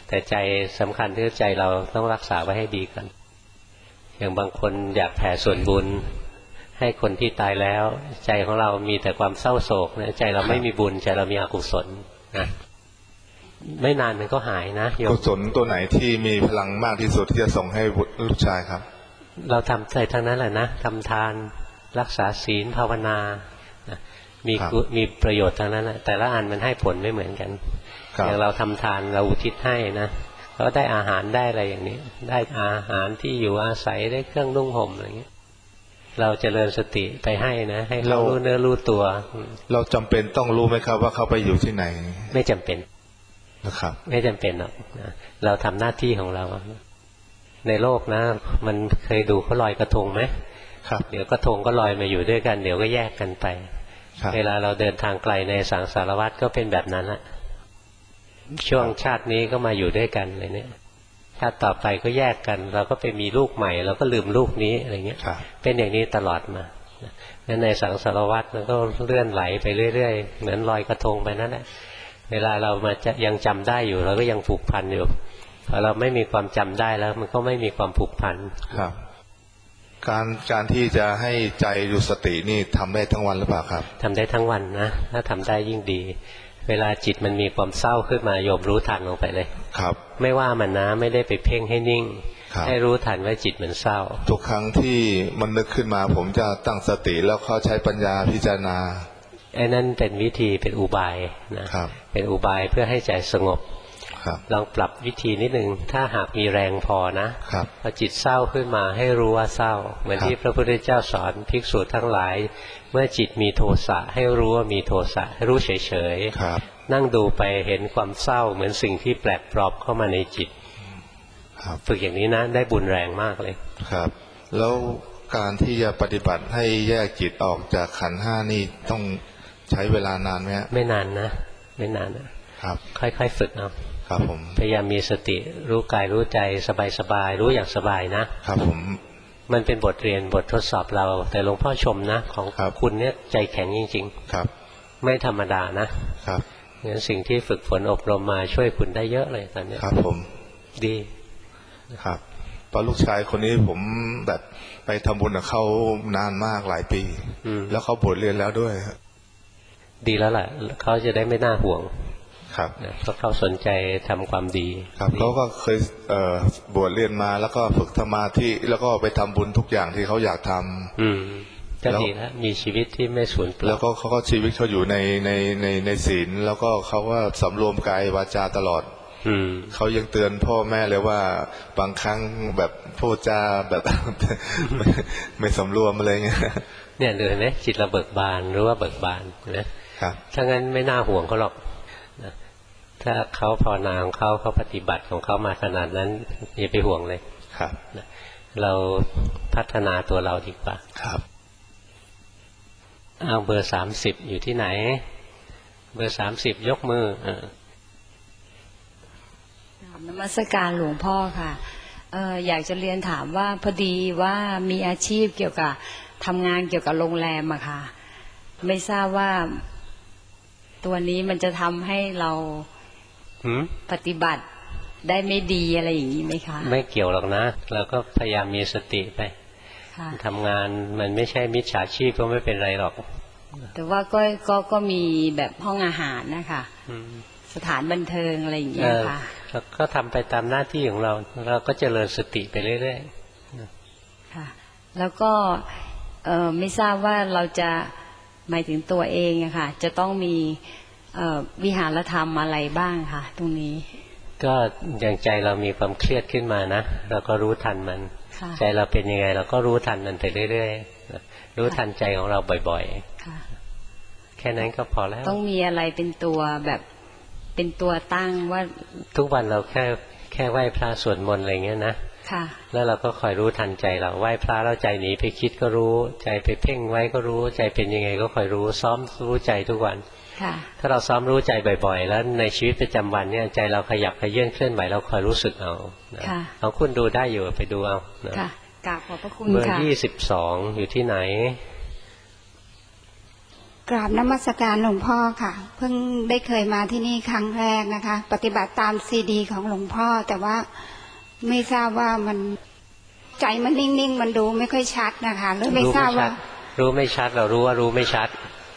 แต่ใจสำคัญที่ใจเราต้องรักษาไว้ให้ดีกันอย่างบางคนอยากแผ่ส่วนบุญให้คนที่ตายแล้วใจของเรามีแต่ความเศร้าโศกนะใจเราไม่มีบุญใจเรามีอกุศลนะไม่นานมันก็หายนะโยมกุศลตัวไหนที่มีพลังมากที่สุดที่จะส่งให้ลูกชายครับเราทำใจทั้งนั้นแหละนะทำทานรักษาศีลภาวนามีประโยชน์ทั้งนั้นแหละแต่ละอันมันให้ผลไม่เหมือนกันอย่างเราทำทานเราอุทิศให้นะก็ได้อาหารได้อะไรอย่างนี้ได้อาหารที่อยู่อาศัยได้เครื่องนุ่งห่มอะไรอย่างนี้เราเจริญสติไปให้นะให้เขารู้เนื้อรู้ตัวเราจำเป็นต้องรู้ไหมครับว่าเขาไปอยู่ที่ไหนไม่จำเป็นนะครับไม่จำเป็นหรอกนะเราทำหน้าที่ของเราในโลกนะมันเคยดูเขาลอยกระทงไหมครับเดี๋ยวกระทงก็ลอยมาอยู่ด้วยกันเดี๋ยวก็แยกกันไปเวลาเราเดินทางไกลในสังสารวัฏก็เป็นแบบนั้นแหละช่วงชาตินี้ก็มาอยู่ด้วยกันเลยเนี่ยชาติต่อไปก็แยกกันเราก็ไปมีลูกใหม่เราก็ลืมลูกนี้อะไรเงี้ยเป็นอย่างนี้ตลอดมางั้นในสังสารวัฏมันก็เลื่อนไหลไปเรื่อยๆเหมือนลอยกระทงไปนั่นแหละเวลาเรามายังจำได้อยู่เราก็ยังผูกพันอยู่พอเราไม่มีความจำได้แล้วมันก็ไม่มีความผูกพันครับการที่จะให้ใจอยู่สตินี่ทำได้ทั้งวันหรือเปล่าครับทำได้ทั้งวันนะถ้าทำได้ยิ่งดีเวลาจิตมันมีความเศร้าขึ้นมาโยมรู้ทันลงไปเลยครับไม่ว่ามันนะไม่ได้ไปเพ่งให้นิ่งให้รู้ทันว่าจิตมันเศร้าทุกครั้งที่มันนึกขึ้นมาผมจะตั้งสติแล้วเขาใช้ปัญญาพิจารณาไอ้นั่นเป็นวิธีเป็นอุบายนะครับเป็นอุบายเพื่อให้ใจสงบลองปรับวิธีนิดนึงถ้าหากมีแรงพอนะพอจิตเศร้าขึ้นมาให้รู้ว่าเศร้าเหมือนที่พระพุทธเจ้าสอนภิกษุทั้งหลายเมื่อจิตมีโทสะให้รู้ว่ามีโทสะให้รู้เฉยๆนั่งดูไปเห็นความเศร้าเหมือนสิ่งที่แปลกปลอมเข้ามาในจิตฝึกอย่างนี้นะได้บุญแรงมากเลยครับแล้วการที่จะปฏิบัติให้แยกจิตออกจากขันธ์ห้านี่ต้องใช้เวลานานไหมไม่นานนะไม่นานนะครับค่อยๆฝึกเอาครับผมพยายามมีสติรู้กายรู้ใจสบายๆรู้อย่างสบายนะครับผมมันเป็นบทเรียนบททดสอบเราแต่หลวงพ่อชมนะของคุณเนี่ยใจแข็งจริงๆครับไม่ธรรมดานะครับงั้นสิ่งที่ฝึกฝนอบรมมาช่วยคุณได้เยอะเลยตอนนี้ครับผมดีครับเพราะลูกชายคนนี้ผมแบบไปทำบุญกับเขานานมากหลายปีแล้วเขาบวชเรียนแล้วด้วยดีแล้วแหละเขาจะได้ไม่น่าห่วงครับเพราะเขาสนใจทำความดีครับเขาก็เคยบวชเรียนมาแล้วก็ฝึกสมาธิแล้วก็ไปทำบุญทุกอย่างที่เขาอยากทำก็ดีแล้วมีชีวิตที่ไม่สูญเปล่าแล้วก็เขาก็ชีวิตเขาอยู่ในศีลแล้วก็เขาก็สำรวมกายวาจาตลอดเขายังเตือนพ่อแม่เลยว่าบางครั้งแบบพูดจาแบบไม่สำรวมอะไรเงี้ยเนี่ยเลยนะจิตเราเบิกบานรู้ว่าเบิกบานนะครับถ้างั้นไม่น่าห่วงเขาหรอกถ้าเขาภาวนาของเขาปฏิบัติของเขามาขนาดนั้นอย่าไปห่วงเลยครับเราพัฒนาตัวเราดีกว่าครับเอาเบอร์30อยู่ที่ไหนเบอร์30ยกมือนมัสการหลวงพ่อค่ะอยากจะเรียนถามว่าพอดีว่ามีอาชีพเกี่ยวกับทำงานเกี่ยวกับโรงแรมอะค่ะไม่ทราบว่าตัวนี้มันจะทำให้เราปฏิบัติได้ไม่ดีอะไรอย่างนี้ไหมคะไม่เกี่ยวหรอกนะเราก็พยายามมีสติไปทำงานมันไม่ใช่มิจฉาชีพก็ไม่เป็นไรหรอกแต่ว่าก็มีแบบห้องอาหารนะคะสถานบันเทิงอะไรอย่างเงี้ยค่ะเราก็ทำไปตามหน้าที่ของเราก็เจริญสติไปเรื่อยๆค่ะแล้วก็ไม่ทราบว่าเราจะหมายถึงตัวเองอะค่ะจะต้องมีวิหารธรรมอะไรบ้างค่ะตรงนี้ก็อย่างใจเรามีความเครียดขึ้นมานะเราก็รู้ทันมันใจเราเป็นยังไงเราก็รู้ทันมันไปเรื่อยๆรู้ทันใจของเราบ่อยๆแค่นั้นก็พอแล้วต้องมีอะไรเป็นตัวแบบเป็นตัวตั้งว่าทุกวันเราแค่ไหว้พระสวดมนต์อะไรเงี้ยนะแล้วเราก็คอยรู้ทันใจเราไหว้พระแล้วใจหนีไปคิดก็รู้ใจไปเพ่งไว้ก็รู้ใจเป็นยังไงก็คอยรู้ซ้อมรู้ใจทุกวันถ้าเราซ้อมรู้ใจบ่อยๆแล้วในชีวิตประจำวันเนี่ยใจเราขยับขยื่นเคลื่อนไหวเราคอยรู้สึกเอาเอาคุณดูได้อยู่ไปดูเอาค่ะกราบขอบพระคุณค่ะเบอร์22อยู่ที่ไหนกราบนมัสการหลวงพ่อค่ะเพิ่งได้เคยมาที่นี่ครั้งแรกนะคะปฏิบัติตามซีดีของหลวงพ่อแต่ว่าไม่ทราบว่ามันใจมันนิ่งๆมันดูไม่ค่อยชัดนะคะหรือไม่ทราบว่ารู้ไม่ชัดเรารู้ว่ารู้ไม่ชัด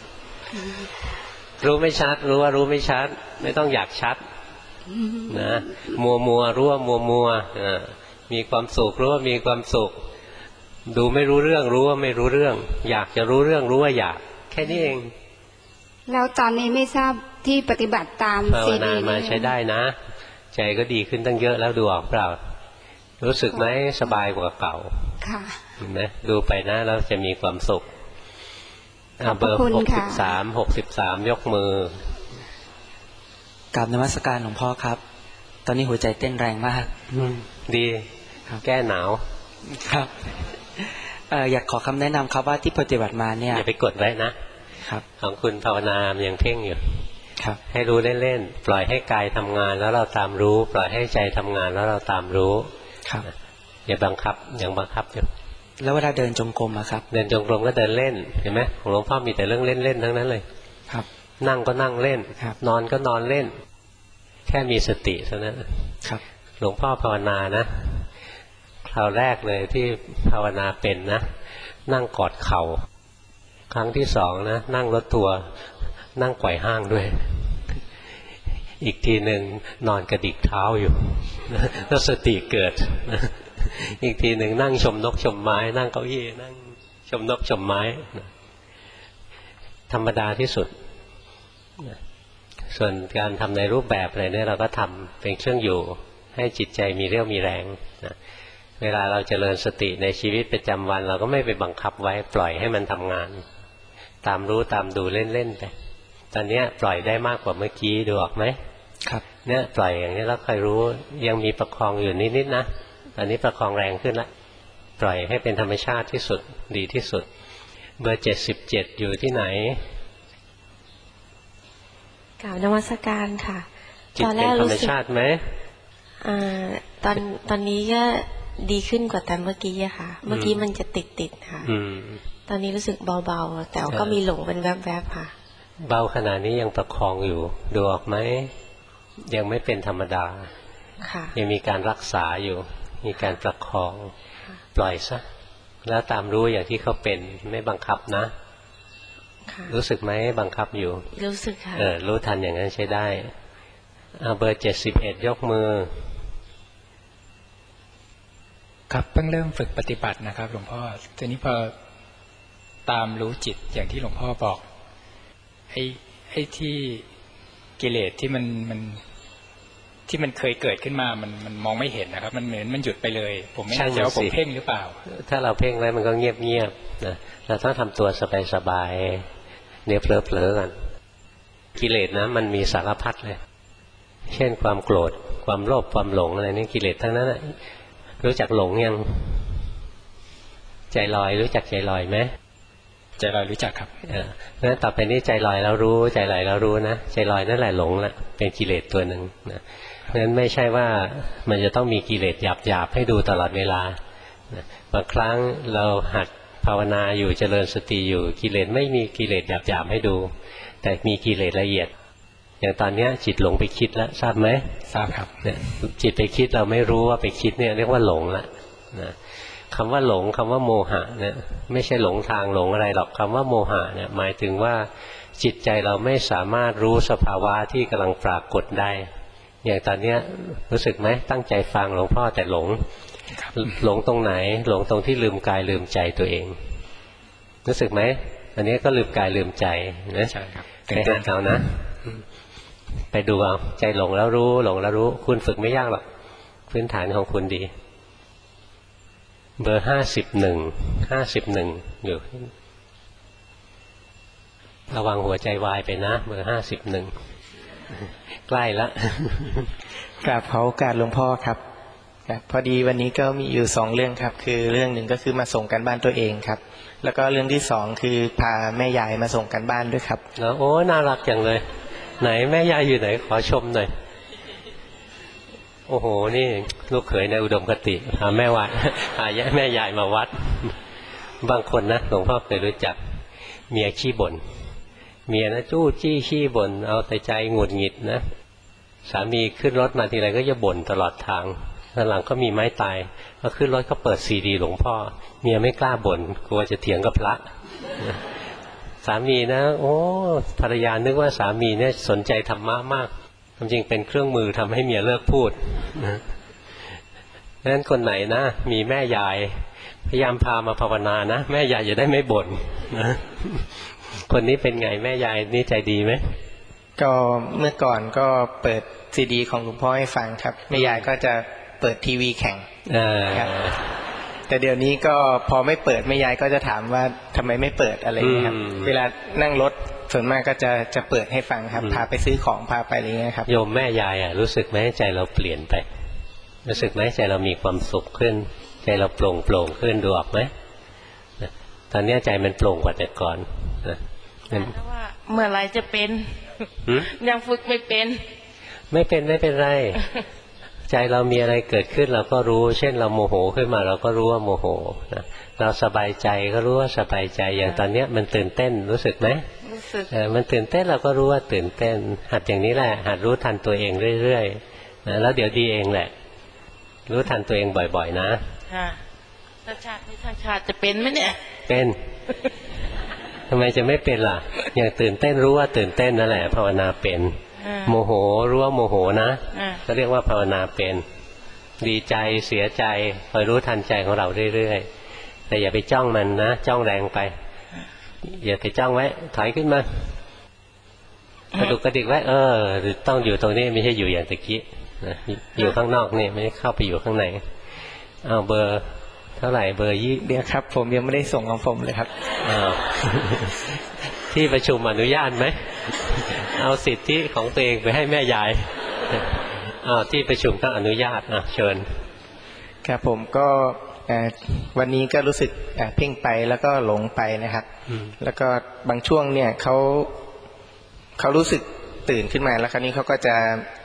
รู้ไม่ชัดรู้ว่ารู้ไม่ชัดไม่ต้องอยากชัดนะมัวรู้ว่ามัวมีความสุขรู้ว่ามีความสุขดูไม่รู้เรื่องรู้ว่าไม่รู้เรื่องอยากจะรู้เรื่องรู้ว่าอยากแค่นี้เองแล้วตอนนี้ไม่ทราบที่ปฏิบัติตามซีดีมาใช้ได้นะใจก็ดีขึ้นตั้งเยอะแล้วดูออกเปล่ารู้สึกไหมสบายกว่าเก่าค่ะเห็นไหมดูไปนะแล้วจะมีความสุขเบอร์63ยกมือกราบนมัสการหลวงพ่อครับตอนนี้หัวใจเต้นแรงมากดีแก้หนาวครับอยากขอคำแนะนำครับว่าที่ปฏิบัติมาเนี่ยอย่าไปกดไว้นะครับของคุณภาวนายังเพ่งอยู่ครับให้รู้เล่นๆปล่อยให้กายทำงานแล้วเราตามรู้ปล่อยให้ใจทำงานแล้วเราตามรู้ครับอย่าบังคับอย่างบังคับอยู่แล้วเวลาเดินจงกรมอะครับเดินจงกรมก็เดินเล่นเห็นไหมของหลวงพ่อมีแต่เรื่องเล่นๆทั้งนั้นเลยครับนั่งก็นั่งเล่นนอนก็นอนเล่นแค่มีสติเท่านั้นครับหลวงพ่อภาวนานะคราวแรกเลยที่ภาวนาเป็นนะนั่งกอดเข่าครั้งที่2นะนั่งรถทัวร์นั่งไขว่ห้างด้วยอีกทีหนึ่งนอนกระดิกเท้าอยู่แล้วสติเกิดอีกทีหนึ่งนั่งชมนกชมไม้นั่งเก้าอี้นั่งชมนกชมไม้ธรรมดาที่สุดส่วนการทำในรูปแบบอะไรเนี่ยเราก็ทำเป็นเครื่องอยู่ให้จิตใจมีเรี่ยวมีแรงนะเวลาเราเจริญสติในชีวิตประจำวันเราก็ไม่ไปบังคับไว้ปล่อยให้มันทำงานตามรู้ตามดูเล่นๆไปตอนนี้ปล่อยได้มากกว่าเมื่อกี้ดูออกไหมครับเนี่ยปล่อยอย่างนี้แล้วค่อยรู้ยังมีประคองอยู่นิดๆนะตอนนี้ประคองแรงขึ้นละปล่อยให้เป็นธรรมชาติที่สุดดีที่สุดเบอร์77อยู่ที่ไหนกล่าวนมัสการค่ะจิตเป็นธรรมชาติไหมตอนนี้ก็ดีขึ้นกว่าแต่เมื่อกี้อะค่ะเมื่อกี้มันจะติดค่ะตอนนี้รู้สึกเบาๆแต่ก็มีหลงเป็นแวบๆค่ะเบาขนาดนี้ยังประคองอยู่ดูออกไหมยังไม่เป็นธรรมดายังมีการรักษาอยู่มีการประคองปล่อยซะแล้วตามรู้อย่างที่เขาเป็นไม่บังคับนะรู้สึกไหมบังคับอยู่รู้สึกค่ะรู้ทันอย่างนั้นใช้ได้เอาเบอร์71ยกมือครับเพิ่งเริ่มฝึกปฏิบัตินะครับหลวงพ่อทีนี้พอตามรู้จิตอย่างที่หลวงพ่อบอกไอ้ที่กิเลสที่มันเคยเกิดขึ้นมามันมองไม่เห็นนะครับมันเหมือนมันหยุดไปเลยผมไม่แน่ใจว่าผมเพ่งหรือเปล่าถ้าเราเพ่งไว้มันก็เงียบๆนะเราต้องทำตัวสบายๆเนี่ยเผลอๆกันกิเลสนะมันมีสารพัดเลยเช่นความโกรธความโลภความหลงอะไรนี่กิเลสทั้งนั้นนะรู้จักหลงยังใจลอยรู้จักใจลอยไหมใจลอยรู้จักครับงั้นต่อไปนี้ใจลอยแล้วรู้ใจลอยแล้วรู้นะใจลอยนั่นแหละหลงละเป็นกิเลสตัวหนึ่งนะเพราะฉะนั้นไม่ใช่ว่ามันจะต้องมีกิเลสหยาบๆให้ดูตลอดเวลาบางครั้งเราหัดภาวนาอยู่เจริญสติอยู่กิเลสไม่มีกิเลสหยาบๆให้ดูแต่มีกิเลสละเอียดอย่างตอนนี้จิตหลงไปคิดแล้วทราบไหมทราบครับเนี่ยจิตไปคิดเราไม่รู้ว่าไปคิดเนี่ยเรียกว่าหลงละนะคำว่าหลงคำว่าโมหะเนี่ยไม่ใช่หลงทางหลงอะไรหรอกคำว่าโมหะเนี่ยหมายถึงว่าจิตใจเราไม่สามารถรู้สภาวะที่กำลังปรากฏได้อย่างตอนนี้รู้สึกไหมตั้งใจฟังหลวงพ่อแต่หลงตรงไหนหลงตรงที่ลืมกายลืมใจตัวเองรู้สึกไหมอันนี้ก็ลืมกายลืมใจนะใช่ครับไปหาเอานะไปดูเอาใจหลงแล้วรู้หลงแล้วรู้คุณฝึกไม่ยากหรอกพื้นฐานของคุณดีเบอร์51อยู่ระวังหัวใจวายไปนะเบอร์51ใกล้ละกราบขอโอกาสหลวงพ่อครับพอดีวันนี้ก็มีอยู่2เรื่องครับคือเรื่องหนึ่งก็คือมาส่งกันบ้านตัวเองครับแล้วก็เรื่องที่2คือพาแม่ยายมาส่งกันบ้านด้วยครับแล้วโอ้น่ารักจังเลยไหนแม่ยายอยู่ไหนขอชมหน่อยโอ้โหนี่ลูกเขยในอุดมคติพาแม่วัดพาแม่ยายมาวัดบางคนนะหลวงพ่อเคยรู้จักเมียขี้บ่นเมียนะจู้จี้ขี้บ่นเอาแต่ใจหงุดหงิดนะสามีขึ้นรถมาทีไรก็จะบ่นตลอดทางตอนหลังก็มีไม้ตายพอขึ้นรถก็เปิดซีดีหลวงพ่อเมียไม่กล้าบ่นกลัวจะเถียงกับพระสามีนะโอ้ภรรยานึกว่าสามีเนี่ยสนใจธรรมะมากความจริงเป็นเครื่องมือทำให้เมียเลิกพูดนะดังนั้นคนไหนนะมีแม่ยายพยายามพามาภาวนานะแม่ยายจะได้ไม่บ่นนะคนนี้เป็นไงแม่ยายนี่ใจดีไหมก็เมื่อก่อนก็เปิดซีดีของหลวงพ่อให้ฟังครับแม่ยายก็จะเปิดทีวีแข่งครับแต่เดี๋ยวนี้ก็พอไม่เปิดแม่ยายก็จะถามว่าทำไมไม่เปิดอะไรอย่างเงี้ยครับเวลานั่งรถส่วนมากก็จะเปิดให้ฟังครับพาไปซื้อของพาไปอะไรเงี้ยครับโยมแม่ยายรู้สึกไหมใจเราเปลี่ยนไปรู้สึกไหมใจเรามีความสุขขึ้นใจเราโปร่งขึ้นดูออกไหมตอนนี้ใจมันโปร่งกว่าแต่ก่อนนะแต่ว่าเมื่อไรจะเป็นยังฝึกไม่เป็นไม่เป็นไร ใจเรามีอะไรเกิดขึ้นเราก็รู้เช่นเราโมโหขึ้นมาเราก็รู้ว่าโมโหนะเราสบายใจก็รู้ว่าสบายใจอย่างตอนนี้มันตื่นเต้นรู้สึกไหมรู้สึกมันตื่นเต้นเราก็รู้ว่าตื่นเต้นหัดอย่างนี้แหละหัดรู้ทันตัวเองเรื่อยๆนะแล้วเดี๋ยวดีเองแหละรู้ทันตัวเองบ่อยๆนะค่ะถ้าชาตินี้ทางชาติจะเป็นไหมเนี่ยเป็นทำไมจะไม่เป็นล่ะอย่างตื่นเต้นรู้ว่าตื่นเต้นนั่นแหละภาวนาเป็นโมโหรู้ว่าโมโหนะก็เรียกว่าภาวนาเป็นดีใจเสียใจคอยรู้ทันใจของเราเรื่อยๆแต่อย่าไปจ้องมันนะจ้องแรงไปอย่าไปจ้องไว้ถอยขึ้นมากระดุกกระดิกไว้ต้องอยู่ตรงนี้ไม่ใช่อยู่อย่างตะกี้นะอยู่ข้างนอกนี่ไม่ได้เข้าไปอยู่ข้างในเอาเบอร์เท่าไหร่เบอร์20เดี๋ยวครับผมยังไม่ได้ส่งของผมเลยครับที่ประชุมอนุญาตไหมเอาสิทธิของตัวเองไปให้แม่ยายที่ประชุมต้องอนุญาตเชิญครับผมก็วันนี้ก็รู้สึกเพ่งไปแล้วก็หลงไปนะครับแล้วก็บางช่วงเนี่ยเขารู้สึกตื่นขึ้นมาแล้วคราวนี้เขาก็จะ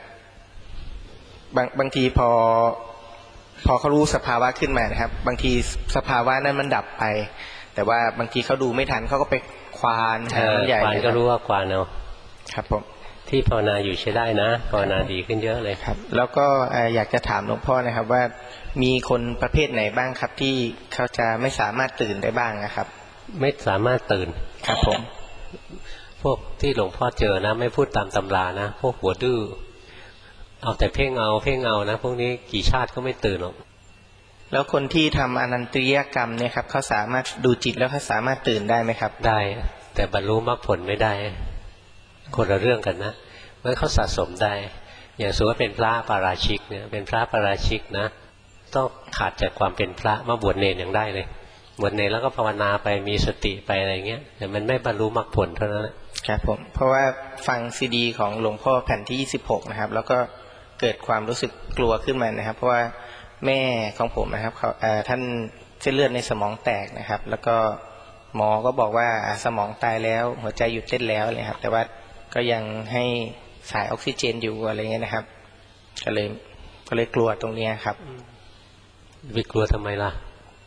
บางทีพอเขารู้สภาวะขึ้นมานะครับบางทีสภาวะนั้นมันดับไปแต่ว่าบางทีเขาดูไม่ทันเขาก็ไปควานใหญ่ควานก็รู้ว่าควานเอาครับผมที่ภาวนาอยู่ใช้ได้นะภาวนาดีขึ้นเยอะเลยครับแล้วก็อยากจะถามหลวงพ่อนะครับว่ามีคนประเภทไหนบ้างครับที่เขาจะไม่สามารถตื่นได้บ้างนะครับไม่สามารถตื่นครับผมพวกที่หลวงพ่อเจอนะไม่พูดตามตำรานะพวกหัวดื้อเอาแต่เพ่งเอานะพวกนี้กี่ชาติก็ไม่ตื่นหรอกแล้วคนที่ทำอนันตริยกรรมเนี่ยครับเขาสามารถดูจิตแล้วเขาสามารถตื่นได้ไหมครับได้แต่บรรลุมรรคผลไม่ได้คนละเรื่องกันนะเมื่อเขาสะสมได้อย่างสมมติว่าเป็นพระปาราชิกเนี่ยเป็นพระปาราชิกนะต้องขาดจากความเป็นพระมาบวชเนรอย่างได้เลยบวชเนรแล้วก็ภาวนาไปมีสติไปอะไรเงี้ยแต่มันไม่บรรลุมรรคผลเท่านั้นครับผมเพราะว่าฟังซีดีของหลวงพ่อแผ่นที่26นะครับแล้วก็เกิดความรู้สึกกลัวขึ้นมานะครับเพราะว่าแม่ของผมนะครับท่านเส้นเลือดในสมองแตกนะครับแล้วก็หมอก็บอกว่าสมองตายแล้วหัวใจหยุดเต้นแล้วเลยครับแต่ว่าก็ยังให้สายออกซิเจนอยู่อะไรเงี้ยนะครับก็เลยกลัวตรงนี้ครับไปกลัวทำไมล่ะ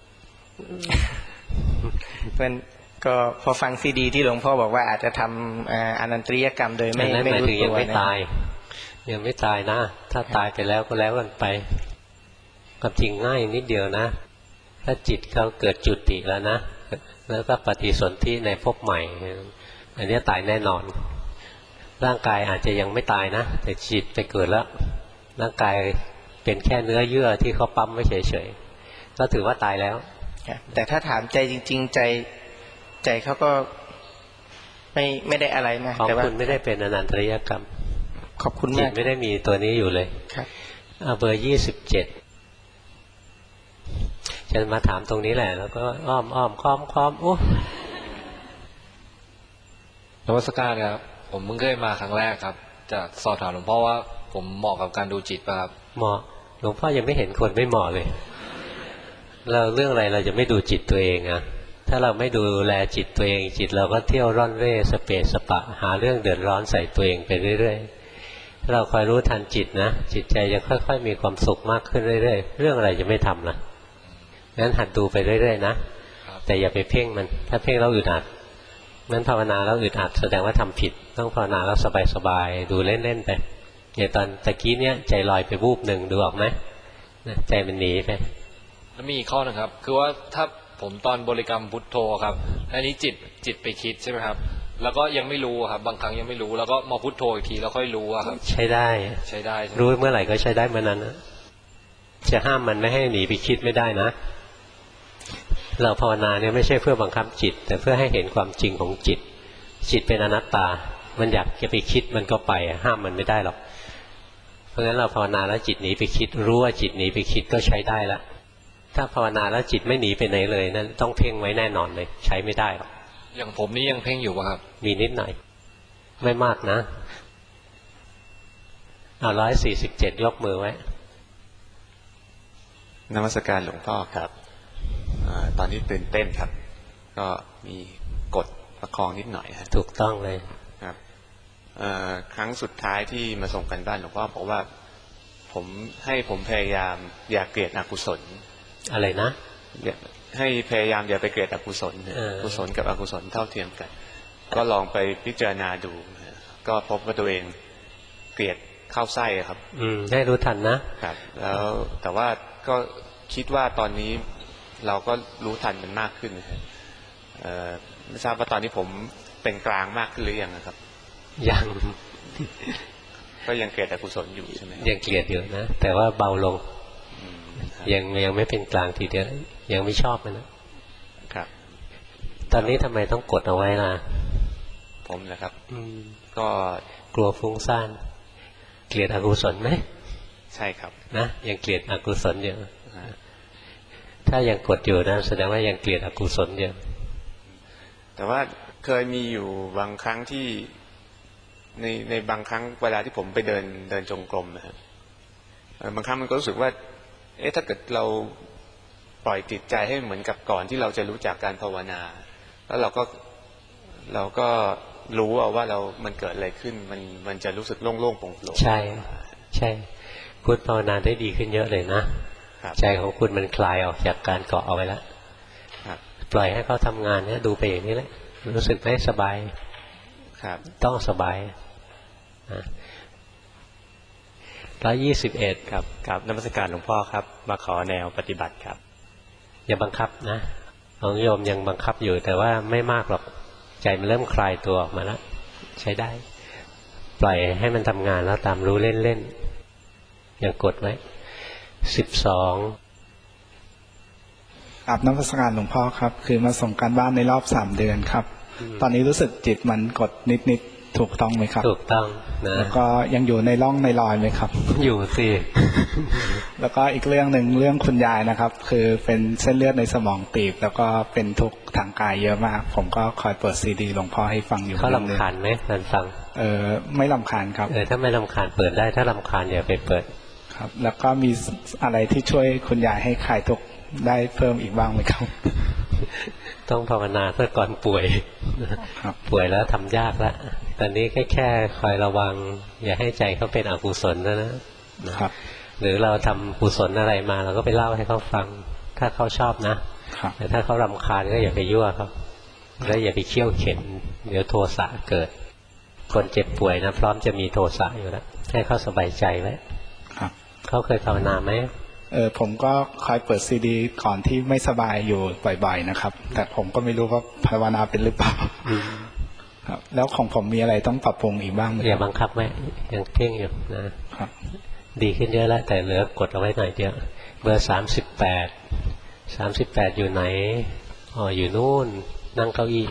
มันก็พอฟังซีดีที่หลวงพ่อบอกว่าอาจจะทำอนันตริยกรรมโดยไม่รู้ตัวยังไม่ตายยังไม่ตายนะถ้าตายไปแล้วก็แล้วกันไปความจริงง่ายนิดเดียวนะถ้าจิตเขาเกิดจุติแล้วนะแล้วก็ปฏิสนธิในภพใหม่อันนี้ตายแน่นอนร่างกายอาจจะยังไม่ตายนะแต่จิตไปเกิดแล้วร่างกายเป็นแค่เนื้อเยื่อที่เขาปั๊มไว้เฉยๆก็ถือว่าตายแล้วแต่ถ้าถามใจจริงๆใจเขาก็ไม่ได้อะไรนะของคุณไม่ได้เป็นอนันตริยกรรมขอบคุณมากจิตไม่ได้มีตัวนี้อยู่เลยครับเบอร์27จะมาถามตรงนี้แหละแล้วก็อ้อมค้อมโอ้นมัสการครับผมเพิ่งเคยมาครั้งแรกครับจะสอบถามหลวงพ่อว่าผมเหมาะกับการดูจิตป่ะครับเหมาะหลวงพ่อยังไม่เห็นคนไม่เหมาะเลยเราเรื่องอะไรเราจะไม่ดูจิตตัวเองอะถ้าเราไม่ดูแลจิตตัวเองจิตเราก็เที่ยวร่อนเร่สเปสปะหาเรื่องเดือดร้อนใส่ตัวเองไปเรื่อยๆถ้าเราคอยรู้ทันจิตนะจิตใจจะค่อยๆมีความสุขมากขึ้นเรื่อยๆเรื่องอะไรจะไม่ทำล่ะงั้นหัดดูไปเรื่อยๆนะแต่อย่าไปเพ่งมันถ้าเพ่งเราอึดอัดนั้นภาวนาแล้วอึดอัดแสดงว่าทำผิดต้องภาวนาแล้วสบายๆดูเล่นๆไปอย่างตอนตะกี้เนี้ยใจลอยไปวูบหนึ่งดูออกไหมใจมันหนีไปแล้วมีอีกข้อนึงครับคือว่าถ้าผมตอนบริกรรมพุทโธครับอันนี้จิตไปคิดใช่ไหมครับแล้วก็ยังไม่รู้ครับบางครั้งยังไม่รู้แล้วก็มาพุทโธอีกทีแล้วค่อยรู้ครับใช้ได้รู้เมื่อไหร่ก็ใช้ได้เมื่อนั้นจะห้ามมันไม่ให้หนีไปคิดไม่ได้นะเราภาวนาเนี่ยไม่ใช่เพื่อบังคับจิตแต่เพื่อให้เห็นความจริงของจิตจิตเป็นอนัตตามันอยากจะไปคิดมันก็ไปห้ามมันไม่ได้หรอกเพราะงั้นเราภาวนาแล้วจิตหนีไปคิดรู้ว่าจิตหนีไปคิดก็ใช้ได้แล้วถ้าภาวนาแล้วจิตไม่หนีไปไหนเลยนั่นต้องเพ่งไว้แน่นอนเลยใช้ไม่ได้หรอกอย่างผมนี่ยังเพ่งอยู่ป่ะครับมีนิดหน่อยไม่มากนะเอา147ยกมือไว้นมัสการหลวงพ่อครับตอนนี้ตื่นเต้นครับก็มีกดประคองนิดหน่อยครับถูกต้องเลยครับครั้งสุดท้ายที่มาส่งกันบ้านหลวงพ่อบอกว่าผมพยายามอย่าเกลียดอกุศลอะไรนะให้พยายามอย่าไปเกลียดอกุศลกุศลกับอกุศลเท่าเทียมกันก็ลองไปพิจารณาดูก็พบว่าตัวเองเกลียดเข้าไส้ครับได้รู้ทันนะครับแล้วแต่ว่าก็คิดว่าตอนนี้เราก็รู้ทันมันมากขึ้นไม่ทราบว่าตอนนี้ผมเป็นกลางมากขึ้นหรือยังครับยังก็ยังเกลียดอกุศลอยู่ใช่ไหมยังเกลียดอยู่นะแต่ว่าเบาลงยังไม่เป็นกลางทีเดียวยังไม่ชอบมันนะครับตอนนี้ทำไมต้องกดเอาไว้ล่ะผมนะครับก็กลัวฟุ้งซ่านเกลียดอกุศลไหมใช่ครับนะยังเกลียดอกุศลอยู่ถ้ายังกดอยู่นะแสดงว่ายังเกลียดอกุศลอยู่แต่ว่าเคยมีอยู่บางครั้งที่ในบางครั้งเวลาที่ผมไปเดินจงกรมนะครับบางครั้งมันก็รู้สึกว่าถ้าเกิดเราปล่อยจิตใจให้เหมือนกับก่อนที่เราจะรู้จักการภาวนาแล้วเราก็รู้ว่ามันเกิดอะไรขึ้นมันจะรู้สึกโล่งๆโปร่งๆใช่คุณภาวนาได้ดีขึ้นเยอะเลยนะใจของคุณมันคลายออกจากการเกาะเอาไว้แล้วปล่อยให้เขาทำงานเนี่ยดูไปอย่างนี้แหละรู้สึกได้สบายต้องสบาย121 ครับกับนมัสการหลวงพ่อครับมาขอแนวปฏิบัติครับอย่าบังคับนะของโยมยังบังคับอยู่แต่ว่าไม่มากหรอกใจมันเริ่มคลายตัวออกมาแล้วใช้ได้ปล่อยให้มันทำงานแล้วตามรู้เล่นๆยังกดไว้12 กับนมัสการหลวงพ่อครับคือมาส่งการบ้านในรอบ3 เดือนครับตอนนี้รู้สึกจิตมันกดนิดถูกต้องไหมครับถูกต้องนะแล้วก็ยังอยู่ในร่องในรอยไหมครับอยู่สิแล้วก็อีกเรื่องหนึ่งเรื่องคุณยายนะครับคือเป็นเส้นเลือดในสมองตีบแล้วก็เป็นทุกข์ทางกายเยอะมากผมก็คอยเปิดซีดีหลวงพ่อให้ฟังอยู่เขารำคาญไหมการฟังไม่รำคาญครับถ้าไม่รำคาญเปิดได้ถ้ารำคาญอย่าไปเปิดครับแล้วก็มีอะไรที่ช่วยคุณยายให้คลายทุกข์ได้เพิ่มอีกบ้างไหมครับต้องภาวนาเพื่อก่อนป่วยป่วยแล้วทำยากแล้วตอนนี้แค่คอยระวังอย่าให้ใจเขาเป็นอกุศลนะครับหรือเราทำกุศลอะไรมาเราก็ไปเล่าให้เขาฟังถ้าเขาชอบนะแต่ถ้าเขารำคาญก็อย่าไปยั่วเขาแล้วอย่าไปเคี่ยวเข็นเดี๋ยวโทสะเกิดคนเจ็บป่วยนะพร้อมจะมีโทสะอยู่แล้วให้เขาสบายใจไว้เขาเคยภาวนาไหมผมก็คอยเปิดซีดีก่อนที่ไม่สบายอยู่บ่อยๆนะครับแต่ผมก็ไม่รู้ว่าภาวนาเป็นหรือเปล่าครับแล้วของผมมีอะไรต้องปรับปรุงอีกบ้างไหมอย่าบังคับไหมยังเพ่งอยู่นะครับดีขึ้นเยอะแล้วแต่เหลือกดเอาไว้หน่อยเดียวเบอร์38อยู่ไหนอยู่นู่นนั่งเก้าอี้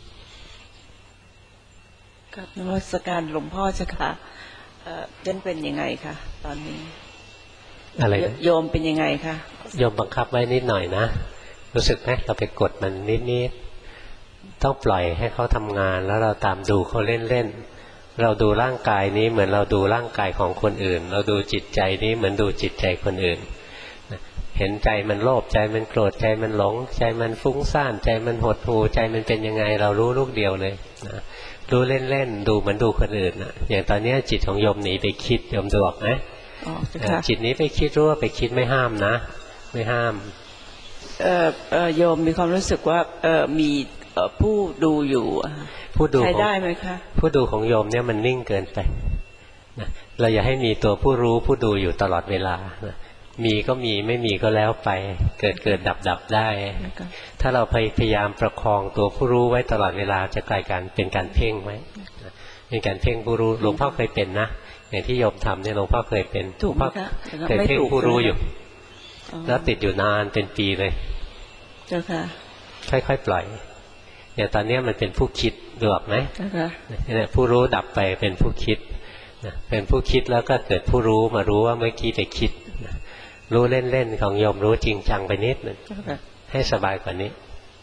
กับนมัสการหลวงพ่อเจ้าค่ะเป็นยังไงคะตอนนี้อะไรโยมเป็นยังไงคะโยมบังคับไว้นิดหน่อยนะรู้สึกไหมเราไปกดมันนิดต้องปล่อยให้เขาทำงานแล้วเราตามดูเขาเล่นๆเราดูร่างกายนี้เหมือนเราดูร่างกายของคนอื่นเราดูจิตใจนี้เหมือนดูจิตใจคนอื่นเห็นใจมันโลภใจมันโกรธใจมันหลงใจมันฟุ้งซ่านใจมันหดหู่ใจมันเป็นยังไงเรารู้ลูกเดียวเลยนะรู้เล่นๆดูเหมือนดูคนอื่นนะอย่างตอนนี้จิตของโยมหนีไปคิดโยมดูออกไหมจิตนี้ไปคิดรู้ว่าไปคิดไม่ห้ามนะไม่ห้ามโยมมีความรู้สึกว่ามีผู้ดูอยู่ใช้ได้ไหมคะผู้ดูของโยมเนี่ยมันนิ่งเกินไปนะเราอย่าให้มีตัวผู้รู้ผู้ดูอยู่ตลอดเวลานะมีก็มีไม่มีก็แล้วไปเกิดดับได้ถ้าเราพยายามประคองตัวผู้รู้ไว้ตลอดเวลาจะกลายเป็นการเพ่งไหมเป็นการเพ่งผู้รู้หลวงพ่อเคยเป็นนะอย่างที่โยมทำเนี่ยหลวงพ่อเคยเป็นหลวงพ่อเคยเพ่งผู้รู้อยู่แล้วติดอยู่นานเป็นปีเลยเจ้าค่ะค่อยๆปล่อยอย่างตอนนี้มันเป็นผู้คิดดูออกไหมเนี่ยผู้รู้ดับไปเป็นผู้คิดเป็นผู้คิดแล้วก็เกิดผู้รู้มารู้ว่าเมื่อกี้ไปคิดรู้เล่นๆของโยมรู้จริงจังไปนิดนึงให้สบายกว่านี้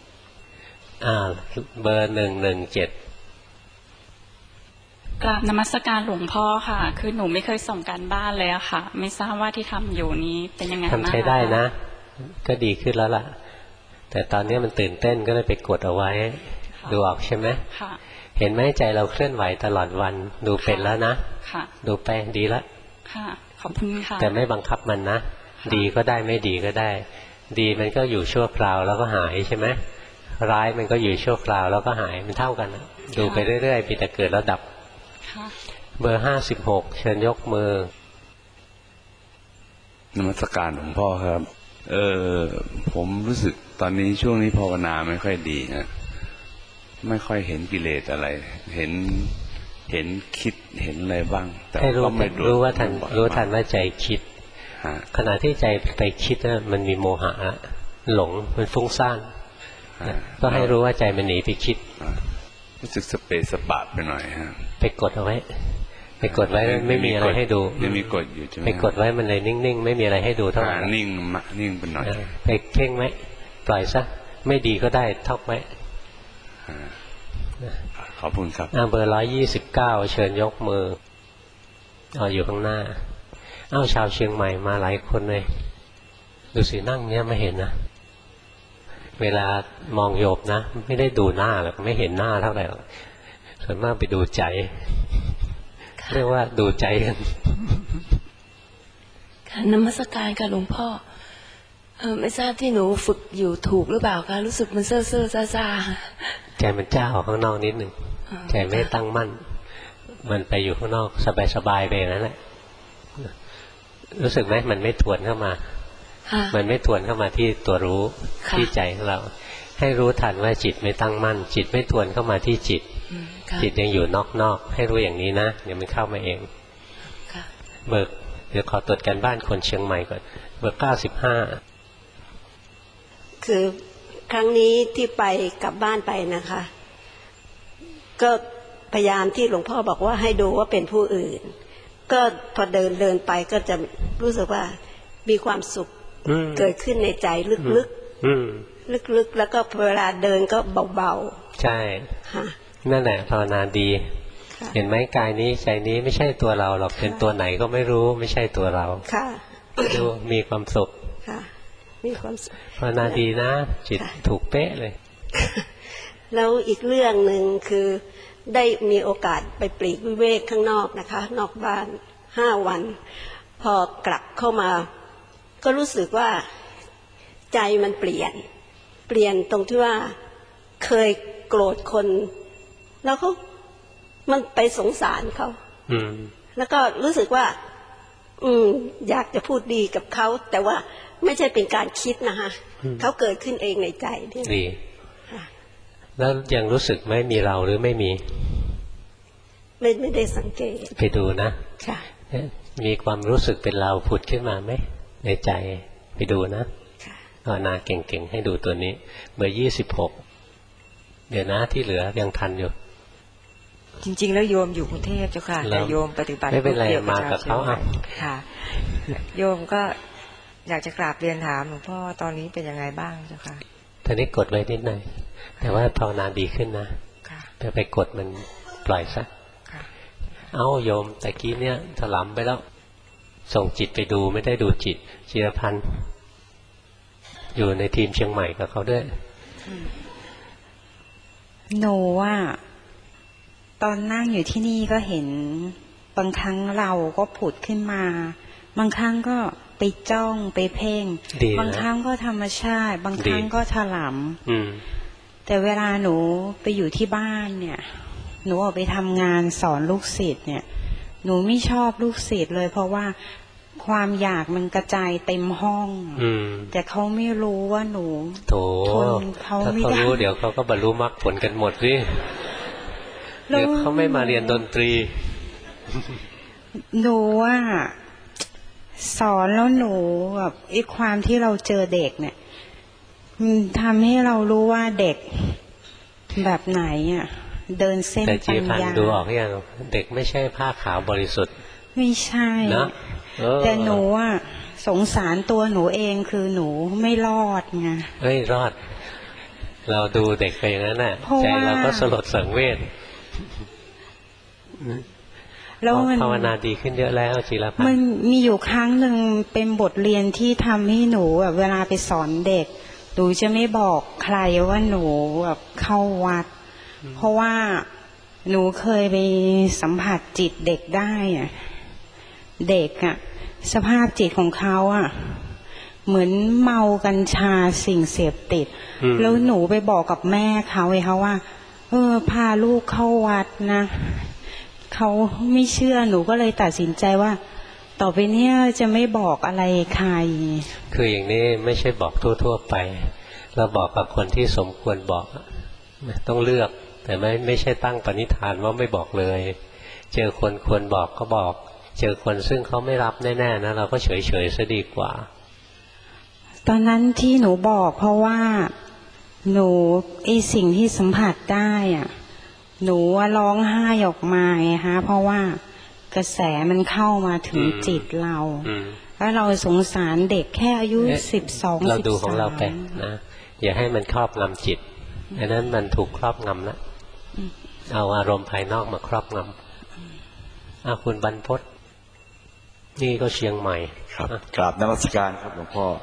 เบอร์117 กราบนมัสการหลวงพ่อค่ะคือหนูไม่เคยส่งการบ้านเลยอะค่ะไม่ทราบว่าที่ทำอยู่นี้เป็นยังไงบ้างทำใช้ได้นะก็ดีขึ้นแล้วล่ะแต่ตอนนี้มันตื่นเต้นก็เลยไปกดเอาไว้ดูออกใช่ไหมเห็นไหมใจเราเคลื่อนไหวตลอดวันดูเป็นแล้วนะดูไปดีแล้วขอบคุณค่ะแต่ไม่บังคับมันนะดีก็ได้ไม่ดีก็ได้ดีมันก็อยู่ชั่วคราวแล้วก็หายใช่ไหมร้ายมันก็อยู่ชั่วคราวแล้วก็หายมันเท่ากันนะดูไปเรื่อยๆมีแต่เกิดแล้วดับเบอร์56เชิญยกมือนมัสการหลวงพ่อครับผมรู้สึกตอนนี้ช่วงนี้ภาวนาไม่ค่อยดีนะไม่ค่อยเห็นกิเลสอะไรเห็นคิดเห็นอะไรบ้างแต่ก็ไม่รู้ว่าทันว่าใจคิดขณะที่ใจไปคิดนะมันมีโมหะหลงมันฟุ้งซ่านก็ให้รู้ว่าใจมันหนีไปคิดรู้สึกสเปซสปะไปหน่อยฮะไปกดเอาไว้ไปกดไว้ไม่มีอะไรให้ดูไม่มีกดอยู่ใช่ไหมไปกดไว้มันเลยนิ่งๆไม่มีอะไรให้ดูเท่าไหร่นิ่งไปหน่อยไปเพ่งไหมปล่อยซะไม่ดีก็ได้ท่องไว้ขอบคุณครับเบอร์129เชิญยกมืออยู่ข้างหน้าชาวเชียงใหม่มาหลายคนเลยดูสินั่งเนี้ยไม่เห็นนะเวลามองโยมนะไม่ได้ดูหน้าหรอกไม่เห็นหน้าเท่าไหร่ส่วนมากไปดูใจเรียกว่าดูใจกันนมัสการค่ะหลวงพ่อไม่ทราบที่หนูฝึกอยู่ถูกหรือเปล่าคะรู้สึกมันเซ่อซ่าใจมันจ้าออกข้างนอกนิดหนึ่งใจไม่ตั้งมั่นมันไปอยู่ข้างนอกสบายๆไปนั่นแหละรู้สึกไหมมันไม่ทวนเข้ามามันไม่ทวนเข้ามาที่ตัวรู้ที่ใจของเราให้รู้ทันว่าจิตไม่ตั้งมั่นจิตไม่ทวนเข้ามาที่จิตจิตยังอยู่นอกให้รู้อย่างนี้นะเดี๋ยวมันเข้ามาเองเดี๋ยวขอตรวจการบ้านคนเชียงใหม่ก่อนเบอร์95 คือครั้งนี้ที่ไปกลับบ้านไปนะคะก็พยายามที่หลวงพ่อบอกว่าให้ดูว่าเป็นผู้อื่นก็พอเดินไปก็จะรู้สึกว่ามีความสุขเกิดขึ้นในใจลึกแล้วก็เวลาเดินก็เบาๆใช่นั่นแหละภาวนาดีเห็นไหมกายนี้ใจนี้ไม่ใช่ตัวเราหรอกเป็นตัวไหนก็ไม่รู้ไม่ใช่ตัวเราดูมีความสุขมีความสุขภาวนาดีนะจิตถูกเป๊ะเลยแล้วอีกเรื่องหนึ่งคือได้มีโอกาสไปปลีกวิเวกข้างนอกนะคะนอกบ้าน5 วันพอกลับเข้ามาก็รู้สึกว่าใจมันเปลี่ยนตรงที่ว่าเคยโกรธคนแล้วมันไปสงสารเขาแล้วก็รู้สึกว่าอยากจะพูดดีกับเขาแต่ว่าไม่ใช่เป็นการคิดนะคะเขาเกิดขึ้นเองในใจดีแล้วยังรู้สึกไหมมีเราหรือไม่มีไม่ได้สังเกตไปดูนะมีความรู้สึกเป็นเราผุดขึ้นมาไหมในใจไปดูนะภาวนาเก่งๆให้ดูตัวนี้เบอร์26เดี๋ยวนะที่เหลือยังทันอยู่จริงๆแล้วโยมอยู่กรุงเทพเจ้าค่ะแต่โยมปฏิบัติไม่เป็นไรมากับเขาค่ะโยมก็อยากจะกราบเรียนถามหลวงพ่อตอนนี้เป็นยังไงบ้างเจ้าค่ะตอนนี้กดไว้นิดหน่อยแต่ว่าภาวนาดีขึ้นนะแต่ไปกดมันปล่อยซะโยมแต่กี้เนี่ยถลำไปแล้วส่งจิตไปดูไม่ได้ดูจิตจิรพันธ์อยู่ในทีมเชียงใหม่กับเขาด้วยหนูว่าตอนนั่งอยู่ที่นี่ก็เห็นบางครั้งเราก็ผุดขึ้นมาบางครั้งก็ไปจ้องไปเพ่งบางครั้งก็ธรรมชาติบางครั้งก็ถลแต่เวลาหนูไปอยู่ที่บ้านเนี่ยหนูออกไปทำงานสอนลูกศิษย์เนี่ยหนูไม่ชอบลูกศิษย์เลยเพราะว่าความอยากมันกระจายเต็มห้องแต่เขาไม่รู้ว่าหนูทนเขาไม่ได้ถ้าเขารู้เดี๋ยวเขาก็บรรลุมรรคผลกันหมดสิเดี๋ยวเขาไม่มาเรียนดนตรีหนูว่าสอนแล้วหนูแบบไอ้ความที่เราเจอเด็กเนี่ยมันทำให้เรารู้ว่าเด็กแบบไหนอ่ะเดินเส้นปัญญาแต่จีพันดูออกยังเด็กไม่ใช่ผ้าขาวบริสุทธิ์ไม่ใช่นะแต่หนูอ่ะสงสารตัวหนูเองคือหนูไม่รอดไงรอดเราดูเด็กไปอย่างนั้นน่ะใจเราก็สลดสังเวชแล้วภาวนาดีขึ้นเยอะแล้วจีรพันธ์มันมีอยู่ครั้งหนึ่งเป็นบทเรียนที่ทำให้หนูแบบเวลาไปสอนเด็กหนูจะไม่บอกใครว่าหนูแบบเข้าวัดเพราะว่าหนูเคยไปสัมผัสจิตเด็กได้อะเด็กอะสภาพจิตของเขาอะเหมือนเมากัญชาสิ่งเสพติดแล้วหนูไปบอกกับแม่เขาไว้เขาว่าพาลูกเข้าวัดนะเขาไม่เชื่อหนูก็เลยตัดสินใจว่าต่อไปเนี้ยจะไม่บอกอะไรใครคืออย่างนี้ไม่ใช่บอกทั่วๆไปเราบอกกับคนที่สมควรบอกต้องเลือกแต่ไม่ใช่ตั้งปณิธานว่าไม่บอกเลยเจอคนควรบอกก็บอกเจอคนซึ่งเขาไม่รับแน่ๆนะเราก็เฉยๆซะดีกว่าตอนนั้นที่หนูบอกเพราะว่าหนูไอสิ่งที่สัมผัสได้อ่ะหนูร้องไห้ออกมาไงฮะเพราะว่ากระแสมันเข้ามาถึงจิตเราแล้วเราสงสารเด็กแค่อายุ12-13 เราดูของเราไปนะอย่าให้มันครอบงำจิตดังนั้นมันถูกครอบงำแล้วเอาอารมณ์ภายนอกมาครอบงำคุณบรรพตนี่ก็เชียงใหม่ครับกราบนมัสการครับหลวงพ่อ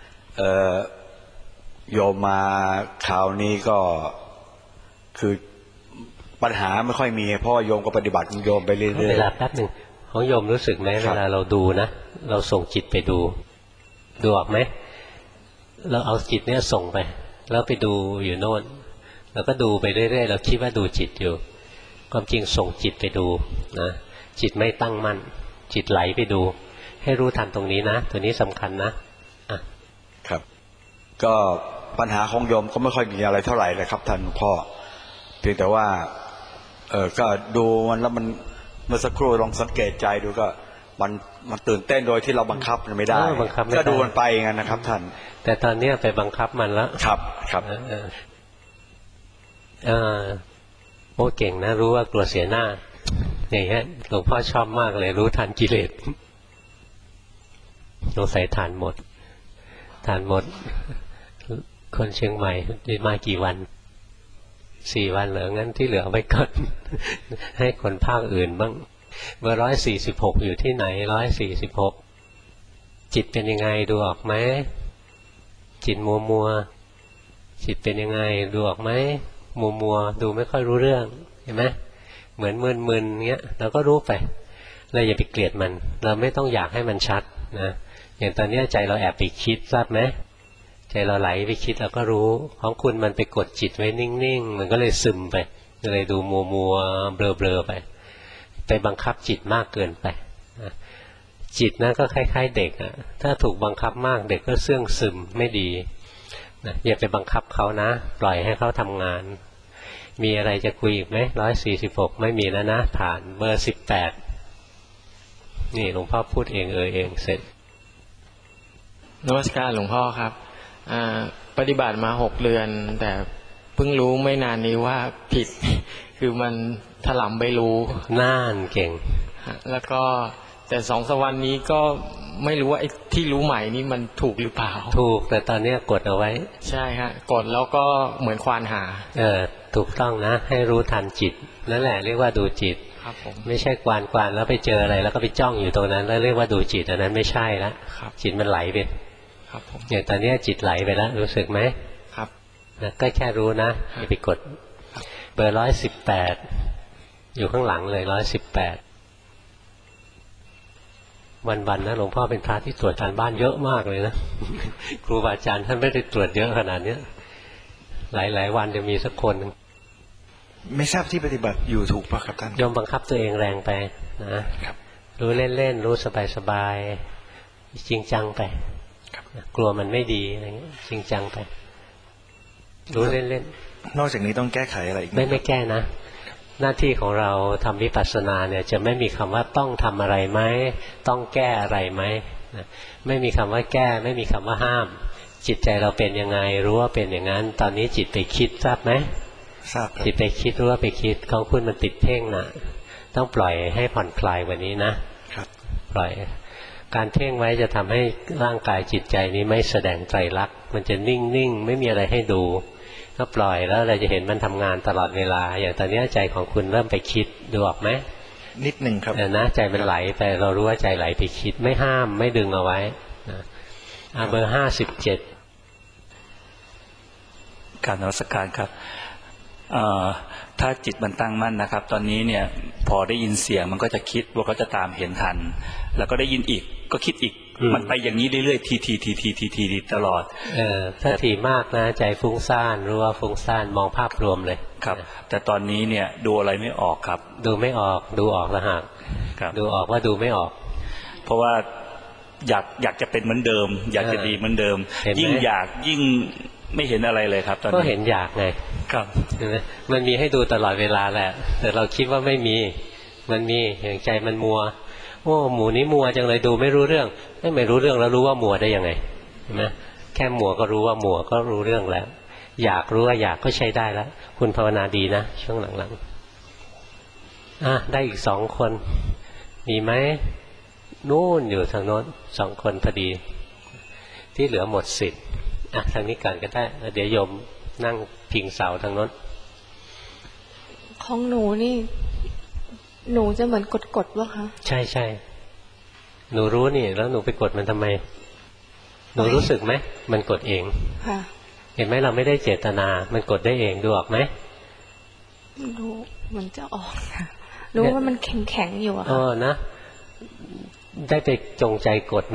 โยมมาคราวนี้ก็คือปัญหาไม่ค่อยมีเพราะโยมก็ปฏิบัติโยมไปเรื่อยๆเวลาแป๊บหนึ่งของโยมรู้สึกไหมเวลาเราดูนะเราส่งจิตไปดูออกไหมเราเอาจิตเนี้ยส่งไปแล้วไปดูอยู่โน่นแล้วก็ดูไปเรื่อยๆเราคิดว่าดูจิตอยู่ความจริงส่งจิตไปดูนะจิตไม่ตั้งมั่นจิตไหลไปดูให้รู้ทันตรงนี้นะตัวนี้สำคัญนะครับก็ปัญหาของโยมก็ไม่ค่อยมีอะไรเท่าไหร่เลยครับท่านพ่อเพียงแต่ว่าก็ดูมันแล้วมันเมื่อสักครู่ลองสังเกตใจดูก็มันตื่นเต้นโดยที่เราบังคับมันไม่ได้ก็ดูมันไปงั้นนะครับท่านแต่ตอนนี้ไปบังคับมันแล้วครับโอ้เก่งนะรู้ว่ากลัวเสียหน้าอย่างเงี้ยหลวงพ่อชอบมากเลยรู้ทันกิเลสสงสัยทานหมดคนเชียงใหม่มากี่วัน4 วันเหรองั้นที่เหลือไว้ก่อนให้คนภาคอื่นบ้างเบอร์146อยู่ที่ไหน146จิตเป็นยังไงดูออกไหมจิตมัวจิตเป็นยังไงดูออกไหมมัวดูไม่ค่อยรู้เรื่องเห็นไหมเหมือนมึนๆเงี้ยเราก็รู้ไปเราอย่าไปเกลียดมันเราไม่ต้องอยากให้มันชัดนะอย่างตอนนี้ใจเราแอบไปคิดทราบไหมใจเราไหลไปคิดเราก็รู้ของคุณมันไปกดจิตไว้นิ่งๆมันก็เลยซึมไปเลยดูมัวเบลอไปบังคับจิตมากเกินไปจิตนะก็คล้ายๆเด็กอะถ้าถูกบังคับมากเด็กก็เสื่องซึมไม่ดีนะอย่าไปบังคับเขานะปล่อยให้เขาทำงานมีอะไรจะคุยอีกไหม146ไม่มีแล้วนะผ่านเบอร์18นี่หลวงพ่อพูดเองเองเสร็จนมัสการหลวงพ่อครับปฏิบัติมา6 เดือนแต่เพิ่งรู้ไม่นานนี้ว่าผิดคือมันถลำไปรู้น่านเก่งแล้วก็แต่2-3 วันนี้ก็ไม่รู้ว่าไอ้ที่รู้ใหม่นี่มันถูกหรือเปล่าถูกแต่ตอนนี้กดเอาไว้ใช่ฮะกดแล้วก็เหมือนควานหาถูกต้องนะให้รู้ทันจิตนั่นแหละเรียกว่าดูจิตครับผมไม่ใช่ควานแล้วไปเจออะไรแล้วก็ไปจ้องอยู่ตรงนั้นแล้วเรียกว่าดูจิตอันนั้นไม่ใช่ละจิตมันไหลไปครับผมอย่างตอนนี้จิตไหลไปแล้วรู้สึกไหมครับนะก็แค่รู้นะอย่าไปกดเบอร์118อยู่ข้างหลังเลย118วันๆนะหลวงพ่อเป็นพระที่ตรวจการบ้านเยอะมากเลยนะ ครูบาอาจารย์ท่านไม่ได้ตรวจเยอะขนาดนี้หลายวันจะมีสักคนนึงไม่ทราบที่ปฏิบัติอยู่ถูกปะครับท่านยอมบังคับตัวเองแรงไปนะครับรู้เล่นๆรู้สบายๆจริงจังไปกลัวมันไม่ดีอะไรเงี้ยจริงจังไปรู้เล่นๆนอกจากนี้ต้องแก้ไขอะไรอีกไม่แก้นะหน้าที่ของเราทำวิปัสสนาเนี่ยจะไม่มีคำว่าต้องทำอะไรไหมต้องแก้อะไรไหมไม่มีคำว่าแก้ไม่มีคำว่าห้ามจิตใจเราเป็นยังไงรู้ว่าเป็นอย่างนั้นตอนนี้จิตไปคิดทราบไหมทราบจิตไปคิดรู้ว่าไปคิดของคุณมันติดเพ่งนะต้องปล่อยให้ผ่อนคลายกว่านี้นะครับปล่อยการเพ่งไว้จะทำให้ร่างกายจิตใจนี้ไม่แสดงไตรลักษณ์มันจะนิ่งๆไม่มีอะไรให้ดูก็ปล่อยแล้วเราจะเห็นมันทำงานตลอดเวลาอย่างตอนนี้ใจของคุณเริ่มไปคิดดูออกไหมนิดหนึ่งครับนะใจมันไหลไปเรารู้ว่าใจไหลไปคิดไม่ห้ามไม่ดึงเอาไว้เบอร์57 การนมัสการครับถ้าจิตมันตั้งมั่นนะครับตอนนี้เนี่ยพอได้ยินเสียงมันก็จะคิดว่าก็จะตามเห็นทันแล้วก็ได้ยินอีกก็คิดอีกมันไปอย่างนี้เรื่อยๆทีตลอดถ้าถี่มากนะใจฟุ้งซ่านรู้ว่าฟุ้งซ่านมองภาพรวมเลยครับแต่ตอนนี้เนี่ยดูอะไรไม่ออกครับดูไม่ออกดูออกละหักดูออกว่าดูไม่ออกเพราะว่าอยากจะเป็นเหมือนเดิมอยากจะดีเหมือนเดิมยิ่งอยากยิ่งไม่เห็นอะไรเลยครับตอนนี้ก็เห็นอยากไงครับมันมีให้ดูตลอดเวลาแหละแต่เราคิดว่าไม่มีมันมีอย่างใจมันมัวโอ้หมูนี้มัวจังเลยดูไม่รู้เรื่องไม่รู้เรื่องแล้วรู้ว่ามัวได้ยังไงเห็นไหมแค่มัวก็รู้ว่ามัวก็รู้เรื่องแล้วอยากรู้ว่าอยากก็ใช้ได้แล้วคุณภาวนาดีนะช่วงหลังๆได้อีก2 คนมีไหมนู่นอยู่ทางโน้น2 คนพอดีที่เหลือหมดสิทธิ์ทางนี้ก่อนก็ได้เดี๋ยวโยมนั่งพิงเสาทางโน้นของหนูนี่หนูจะเหมือนกดวะคะใช่หนูรู้นี่แล้วหนูไปกดมันทำไมหนูรู้สึกไหมมันกดเองค่ะเห็นไหมเราไม่ได้เจตนามันกดได้เองดูออกไหมรู้มันจะออกค่ะรู้ว่ามันแข็งอยู่อะค่ะนะได้ไปจงใจกดไหม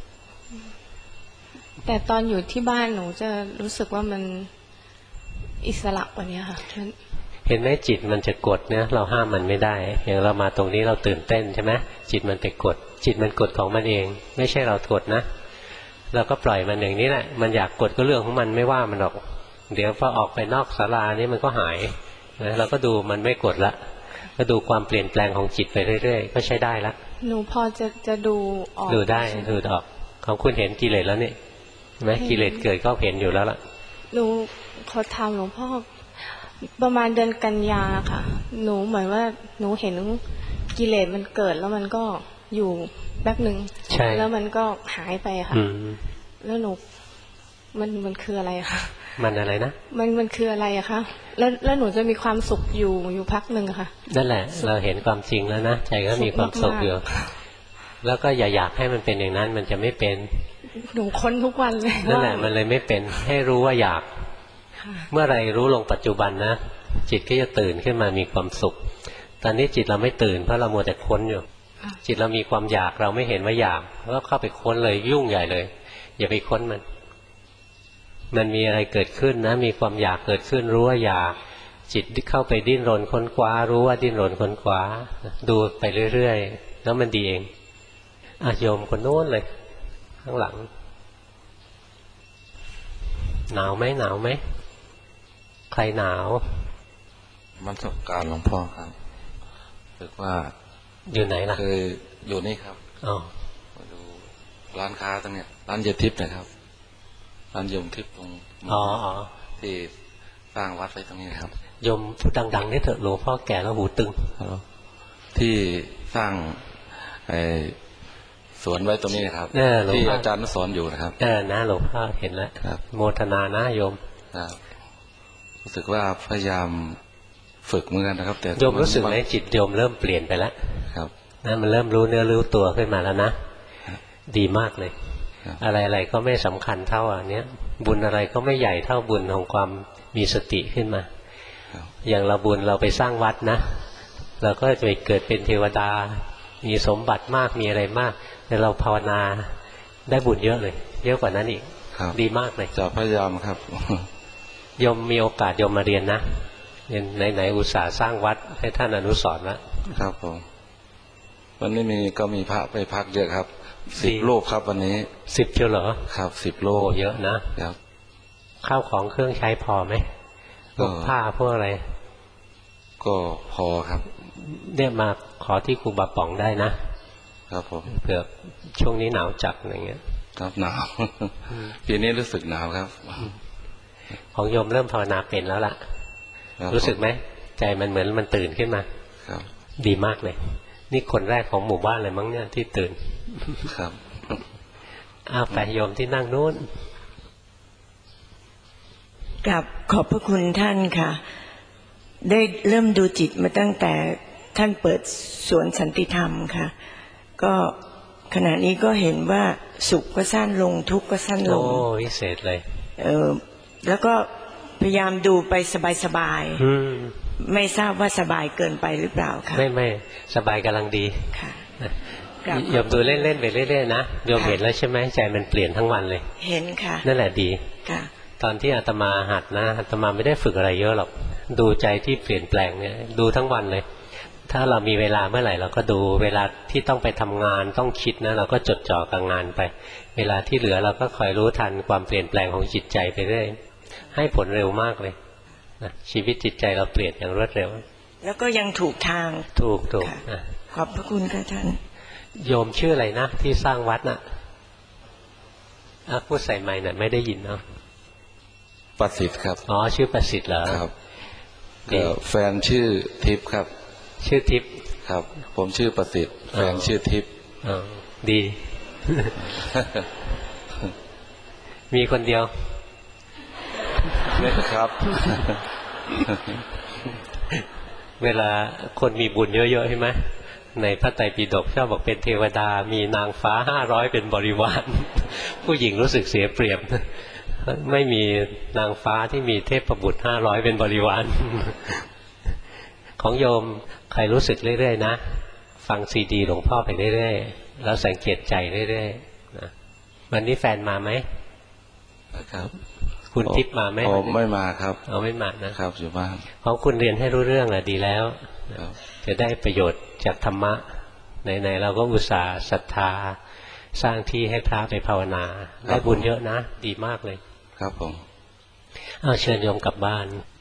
แต่ตอนอยู่ที่บ้านหนูจะรู้สึกว่ามันอิสระกว่านี้ค่ะเห็นไหมจิตมันจะกดเนี่ยเราห้ามมันไม่ได้อย่างเรามาตรงนี้เราตื่นเต้นใช่ไหมจิตมันไปกดจิตมันกดของมันเองไม่ใช่เรากดนะเราก็ปล่อยมันอย่างนี้แหละมันอยากกดก็เรื่องของมันไม่ว่ามันหรอกเดี๋ยวพอออกไปนอกศาลานี่มันก็หายนะเราก็ดูมันไม่กดละก็ดูความเปลี่ยนแปลงของจิตไปเรื่อยๆก็ใช้ได้ละหนูพอจะดูออกดูได้ดูออกของคุณเห็นกิเลสแล้วนี่ไหมกิเลสเกิดก็เห็นอยู่แล้วล่ะหนูขอถามหลวงพ่อประมาณเดือนกันยาค่ะหนูเหมือนว่าหนูเห็นกิเลสมันเกิดแล้วมันก็อยู่แป๊บหนึ่งแล้วมันก็หายไปค่ะแล้วหนูมันคืออะไรคะมันอะไรนะมันคืออะไรอะคะแล้วหนูจะมีความสุขอยู่พักหนึ่งค่ะนั่นแหละเราเห็นความจริงแล้วนะใจก็มีความสุขอยู่แล้วก็อย่าอยากให้มันเป็นอย่างนั้นมันจะไม่เป็นหนูค้นทุกวันเลยนั่นแหละมันเลยไม่เป็นให้รู้ว่าอยากเมื่อไรรู้ลงปัจจุบันนะจิตก็จะตื่นขึ้นมามีความสุขตอนนี้จิตเราไม่ตื่นเพราะเรามัวแต่ค้นอยู่จิตเรามีความอยากเราไม่เห็นว่าอยากแล้วเข้าไปค้นเลยยุ่งใหญ่เลยอย่าไปค้นมันมีอะไรเกิดขึ้นนะมีความอยากเกิดขึ้นรู้ว่าอยากจิตเข้าไปดิ้นรนค้นคว้ารู้ว่าดิ้นรนค้นคว้าดูไปเรื่อยๆแล้วมันดีเองโยมคนโน้นเลยข้างหลังหนาวไหมใครหนาวมันประสบการณ์หลวงพ่อครับรู้ว่าอยู่ไหนล่ะเคยอยู่นี่ครับมาดูร้านค้าตรงเนี้ยร้านเยทิพย์นะครับร้านยมทิพย์ตรงที่สร้างวัดไว้ตรงนี้ครับยมพูดดังๆนี่เถอะหลวงพ่อแก่แล้วหูตึงที่สร้างสวนไว้ตรงนี้นะครับที่อาจารย์สอนอยู่นะครับนะหลวงพ่อเห็นแล้วโมทนานะโยมรู้สึกว่าพยายามฝึกเหมือนกันนะครับแต่โยมรู้สึกไหมจิตโยมเริ่มเปลี่ยนไปแล้วครับนั่นมันเริ่มรู้เนื้อรู้ตัวขึ้นมาแล้วนะดีมากเลยอะไรๆก็ไม่สำคัญเท่าอันเนี้ยบุญอะไรก็ไม่ใหญ่เท่าบุญของความมีสติขึ้นมาอย่างเราบุญเราไปสร้างวัดนะเราก็จะไปเกิดเป็นเทวดามีสมบัติมากมีอะไรมากแต่เราภาวนาได้บุญเยอะเลยเยอะกว่านั้นอีกดีมากเลยจะพยายามครับโยมมีโอกาสโยมมาเรียนนะเรียนไหนอุตส่าห์สร้างวัดให้ท่านอนุสรณ์แล้วครับผมวันนี้ก็มีพระไปพักเยอะครับ10 รูปครับวันนี้ 10เชียวเหรอครับ10 รูปเยอะนะครับข้าวของเครื่องใช้พอไหมพวกผ้าพวกอะไรก็พอครับเนี่ยมาขอที่ครูบาป๋องได้นะครับผมเผื่อช่วงนี้หนาวจัดอะไรเงี้ยครับหนาวปีนี้รู้สึกหนาวครับของโยมเริ่มภาวนาเป็นแล้วล่ะรู้สึกไหมใจมันเหมือนมันตื่นขึ้นมาครับดีมากเลยนี่คนแรกของหมู่บ้านเลยมั้งเนี่ยที่ตื่นครับไปโยมที่นั่งนู้นกับขอบพระคุณท่านค่ะได้เริ่มดูจิตมาตั้งแต่ท่านเปิดสวนสันติธรรมค่ะก็ขณะนี้ก็เห็นว่าสุขก็สั้นลงทุกข์ก็สั้นลงโอ้วิเศษเลยแล้วก็พยายามดูไปสบายๆไม่ทราบว่าสบายเกินไปหรือเปล่าค่ะไม่สบายกำลังดีค่ะโยมดูเล่นๆไปเรื่อยๆนะโยมเห็นแล้วใช่ไหมใจมันเปลี่ยนทั้งวันเลยเห็นค่ะนั่นแหละดีค่ะตอนที่อาตมาหัดนะอาตมาไม่ได้ฝึกอะไรเยอะหรอกดูใจที่เปลี่ยนแปลงเนี่ยดูทั้งวันเลยถ้าเรามีเวลาเมื่อไหร่เราก็ดูเวลาที่ต้องไปทำงานต้องคิดนะเราก็จดจ่อกับงานไปเวลาที่เหลือเราก็คอยรู้ทันความเปลี่ยนแปลงของจิตใจไปเรื่อยให้ผลเร็วมากเลยนะชีวิตจิตใจเราเปลี่ยนอย่างรวดเร็วแล้วก็ยังถูกทางถูกขอบพระคุณค่ะท่านโยมชื่ออะไรนะที่สร้างวัดน่ะพูดใส่ไมค์หน่อยไม่ได้ยินเนาะประสิทธิ์ครับอ๋อชื่อประสิทธิ์เหรอครับแฟนชื่อทิพย์ครับชื่อทิพย์ครับผมชื่อประสิทธิ์แฟนชื่อทิพย์ดีมีคนเดียวครับเวลาคนมีบุญเยอะๆใช่ไหมในพระไตรปิฎกชอบบอกเป็นเทวดามีนางฟ้า500เป็นบริวารผู้หญิงรู้สึกเสียเปรียบไม่มีนางฟ้าที่มีเทพบุตร500เป็นบริวารของโยมใครรู้สึกเรื่อยๆนะฟังซีดีหลวงพ่อไปเรื่อยๆแล้วสังเกตใจเรื่อยๆนะวันนี้แฟนมาไหมครับคุณทิพย์มาไหมไม่มาครับไม่มานะครับอยู่บ้านของคุณเรียนให้รู้เรื่องดีแล้วจะได้ประโยชน์จากธรรมะไหนๆเราก็อุตส่าห์ศรัทธาสร้างที่ให้พระไปภาวนาได้บุญเยอะนะดีมากเลยครับผมเชิญโยมกลับบ้าน